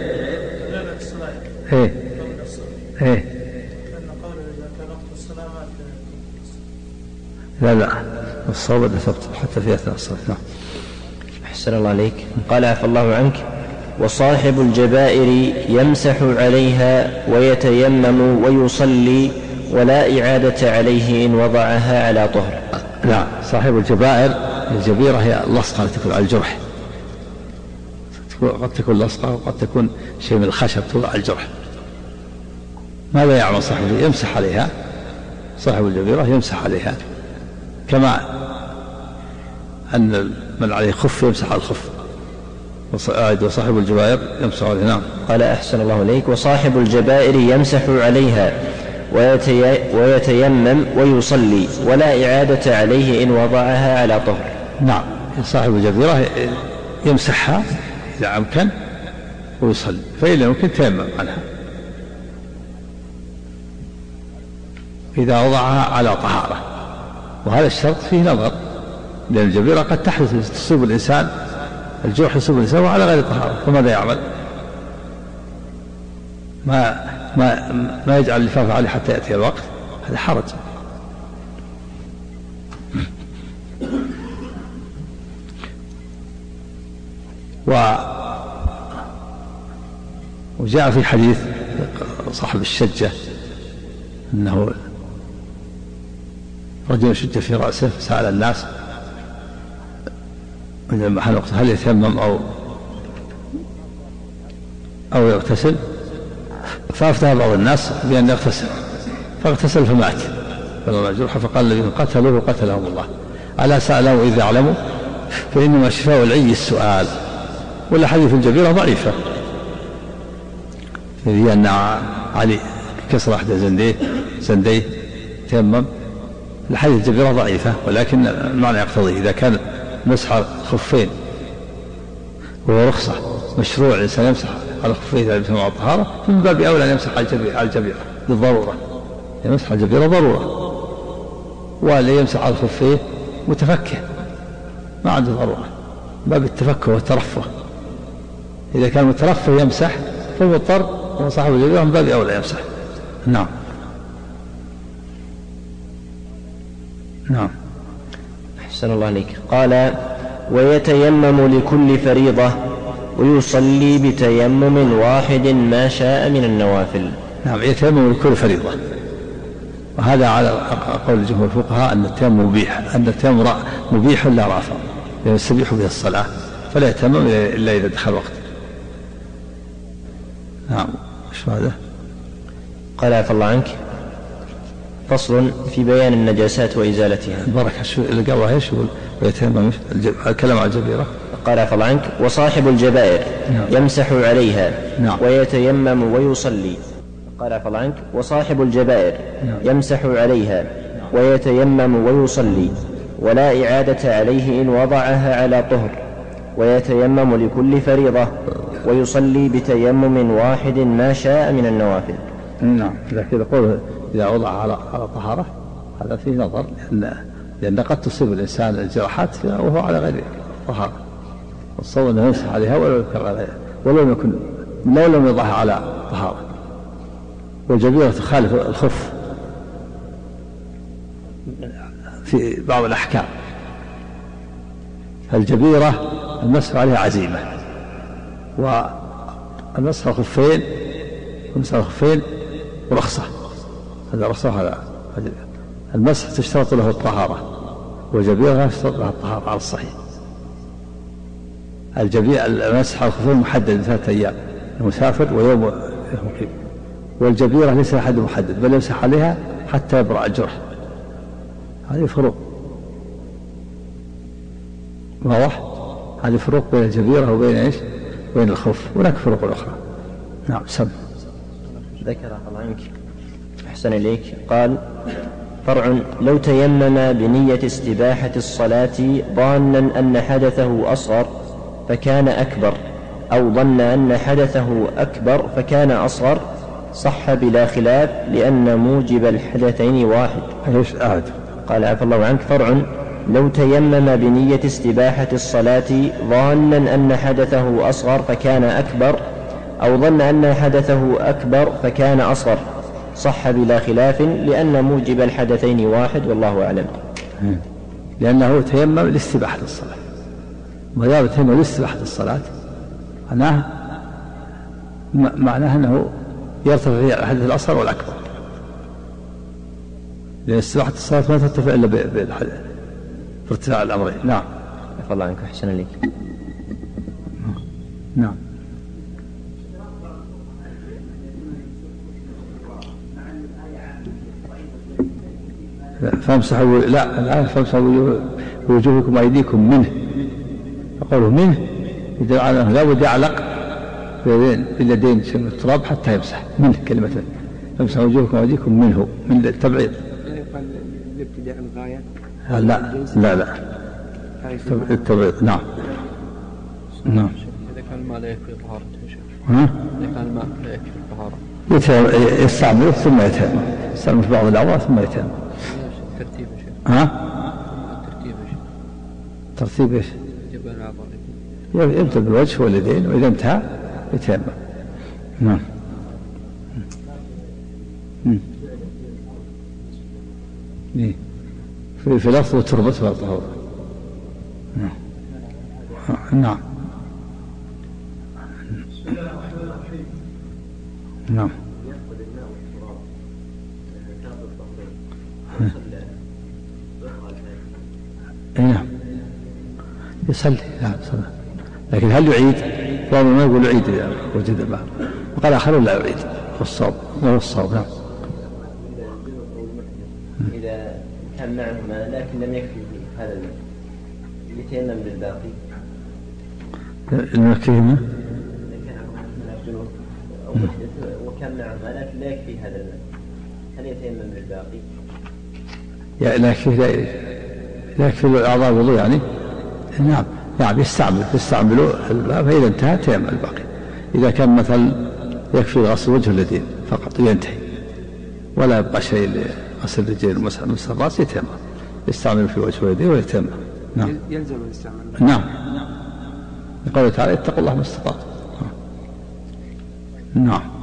لا الصواب لا تبطل حتى في أثناء الصلاة. نعم. أحسن الله عليك. قال عفى الله عنك: وصاحب الجبائر يمسح عليها ويتيمم ويصلي ولا إعادة عليه إن وضعها على طهر. لا صاحب الجبائر الجبيرة هي اللصقة التي تكون على الجرح، قد تكون لصقة وقد تكون شيء من الخشب توضع على الجرح. ماذا يعمل صاحبه؟ يمسح عليها. صاحب الجبيرة يمسح عليها كما أن من عليه خف يمسح على الخف، وصاحب الجبائر يمسح عليها. نعم. قال أحسن الله إليك: وصاحب الجبائر يمسح عليها ويتيمم ويصلي ولا إعادة عليه إن وضعها على طهر. نعم صاحب الجبيرة يمسحها إذا أمكن ويصلي، فإن لم يمكن تيمم عنها إذا وضعها على طهارة. وهذا الشرط فيه نظر، لأن الجبيرة قد تحدث تصيب الإنسان الجرح يصيب الإنسان وعلى غير طهارة، فماذا يعمل؟ ما يجعل اللفاف عليه حتى يأتي الوقت، هذا حرج. وجاء في حديث صاحب الشجة أنه رجل شج في رأسه فسأل الناس من محل وقت هل يتيمم أو يغتسل، فأفتى بعض الناس بأن يغتسل، فاغتسل فمات فلما جرح، فقال الذين قتلوه قتلهم الله. ألا سألوا إذا أعلموا فإنما شفاء العي السؤال. والأحاديث الجبيرة ضعيفة، هي أن علي كسر أحد زنديه تيمم. الأحاديث الجبيرة ضعيفة، ولكن المعنى يقتضي إذا كان مسح الخفين وهو رخصة مشروع الإنسان يمسح على الخفين إذا لبسهم على الطهارة، فمن باب أولى أن يمسح على الجبيرة بالضرورة، يمسح على الجبيرة ضرورة. واللي يمسح على الخفين متفكه ما عنده ضرورة، باب التفكه والترفه. إذا كان مترفه يمسح فمضطر، وصاحب الجبيرة من باب أولى يمسح. نعم. أحسن الله عليك. قال: ويتيمم لكل فريضة ويصلي بتيمم واحد ما شاء من النوافل. نعم يتيمم لكل فريضة، وهذا على قول جمهور الفقهاء أن التيمم مبيح، أن التيمم مبيح لا رافع، يستبيح به الصلاة، فلا يتيمم إلا إذا دخل وقت. نعم. ايش هذا؟ قال عفى الله عنك: فصل في بيان النجاسات وإزالتها. بركة. شو اللي قبله ايش يقول؟ ويتيمم الكلام على الجبيرة. قال عفى الله عنك: وصاحب الجبائر يمسح عليها ويتيمم ويصلي. قال عفى الله عنك: وصاحب الجبائر يمسح عليها ويتيمم ويصلي ولا إعادة عليه إن وضعها على طهر، ويتيمم لكل فريضة ويصلي بتيمم واحد ما شاء من النوافل. نعم. إذا قوله إذا وضع على طهارة هذا فيه نظر، لأن قد تصيب الإنسان الجراحات وهو على غير طهارة، الصواب أنه يمسح عليها ولو لم يضعها على طهارة. والجبيرة تخالف الخف في بعض الأحكام. الجبيرة المسح عليها عزيمة، والمسح الخفين ورخصة، هذا رخصة. هذا المسح تشترط له الطهارة، والجبيرة لا تشترط لها الطهارة على الصحيح. المسح على الخفين محدد 3 أيام، المسافر ويوم مقيم. والجبيرة ليس حد محدد، بل يمسح عليها حتى يبرأ الجرح. هذه فروق واضح؟ هذه فروق بين الجبيرة وبين إيش؟ بين الخف. هناك فروق أخرى. نعم. سم ذكر الله عنك أحسن إليك. قال: فرع: لو تيمم بنية استباحة الصلاة ظانا أن حدثه أصغر فكان أكبر، أو ظن أن حدثه أكبر فكان أصغر، صح بلا خلاف لأن موجب الحدثين واحد. قال: عفى الله عنك. فرع: لو تيمم بنية استباحة الصلاة ظانا أن حدثه أصغر فكان أكبر، أو ظن أن حدثه أكبر فكان أصغر، صح بلا خلاف لأن موجب الحدثين واحد، والله أعلم. لأنه تيمم لاستباحة الصلاة، ما دام تيمم لاستباحة الصلاة معناه أنه يرتفع فيه الحدث الأصغر والأكبر، لأن استباحة الصلاة ما ترتفع إلا بارتفاع الأمرين. نعم. عفى الله عنك أحسن إليك. نعم. فامسحوا فامسحوا بوجوهكم وأيديكم منه، فقوله منه يدل على أنه لا بد يعلق باليدين شيء من التراب حتى يمسح منه. كلمة فامسحوا وجوهكم وأيديكم منه، من التبعيض. يقال الابتداء الغاية. لا التبعيض. نعم. إذا كان الماء لا يكفي طهارته يا شيخ. إذا كان الماء لا يكفي الطهارة يستعمله ثم يتيمم، يستعمل في بعض الأعضاء ثم يتيمم. ترتيب يا شيخ. ترتيب يا شيخ. ترتيب ايش؟ ترتيب الأعضاء. يبدأ بالوجه واليدين، وإذا انتهى يتيمم. نعم. في لفظ وتربة والطهور. نعم. نعم. نعم. يصلي. نعم صلى. لكن هل يعيد؟ بعض ما يقول يعيد إذا وجد الماء، وقال آخرون لا يعيد. والصواب نعم. إذا كان معه ماء لكن لم يكفي هذا الماء يتيمم بالباقي. المكيمة وكان معه ماء لكن لا يكفي هذا الماء، هل يتيمم بالباقي؟ لا يكفي الأعضاء الوضوء يعني. نعم يستعملوا الماء، فإذا انتهى تيمم الباقي. إذا كان مثلا يكفي غسل وجه اليدين فقط ينتهي، ولا يبقى شيء لغسل الرجلين ومسح الرأس، يتيمم، يستعمل في وجه ويديه ويتيمم. نعم. يلزم الاستعمال. نعم. يقول تعالى: اتقوا الله ما استطعتم. نعم.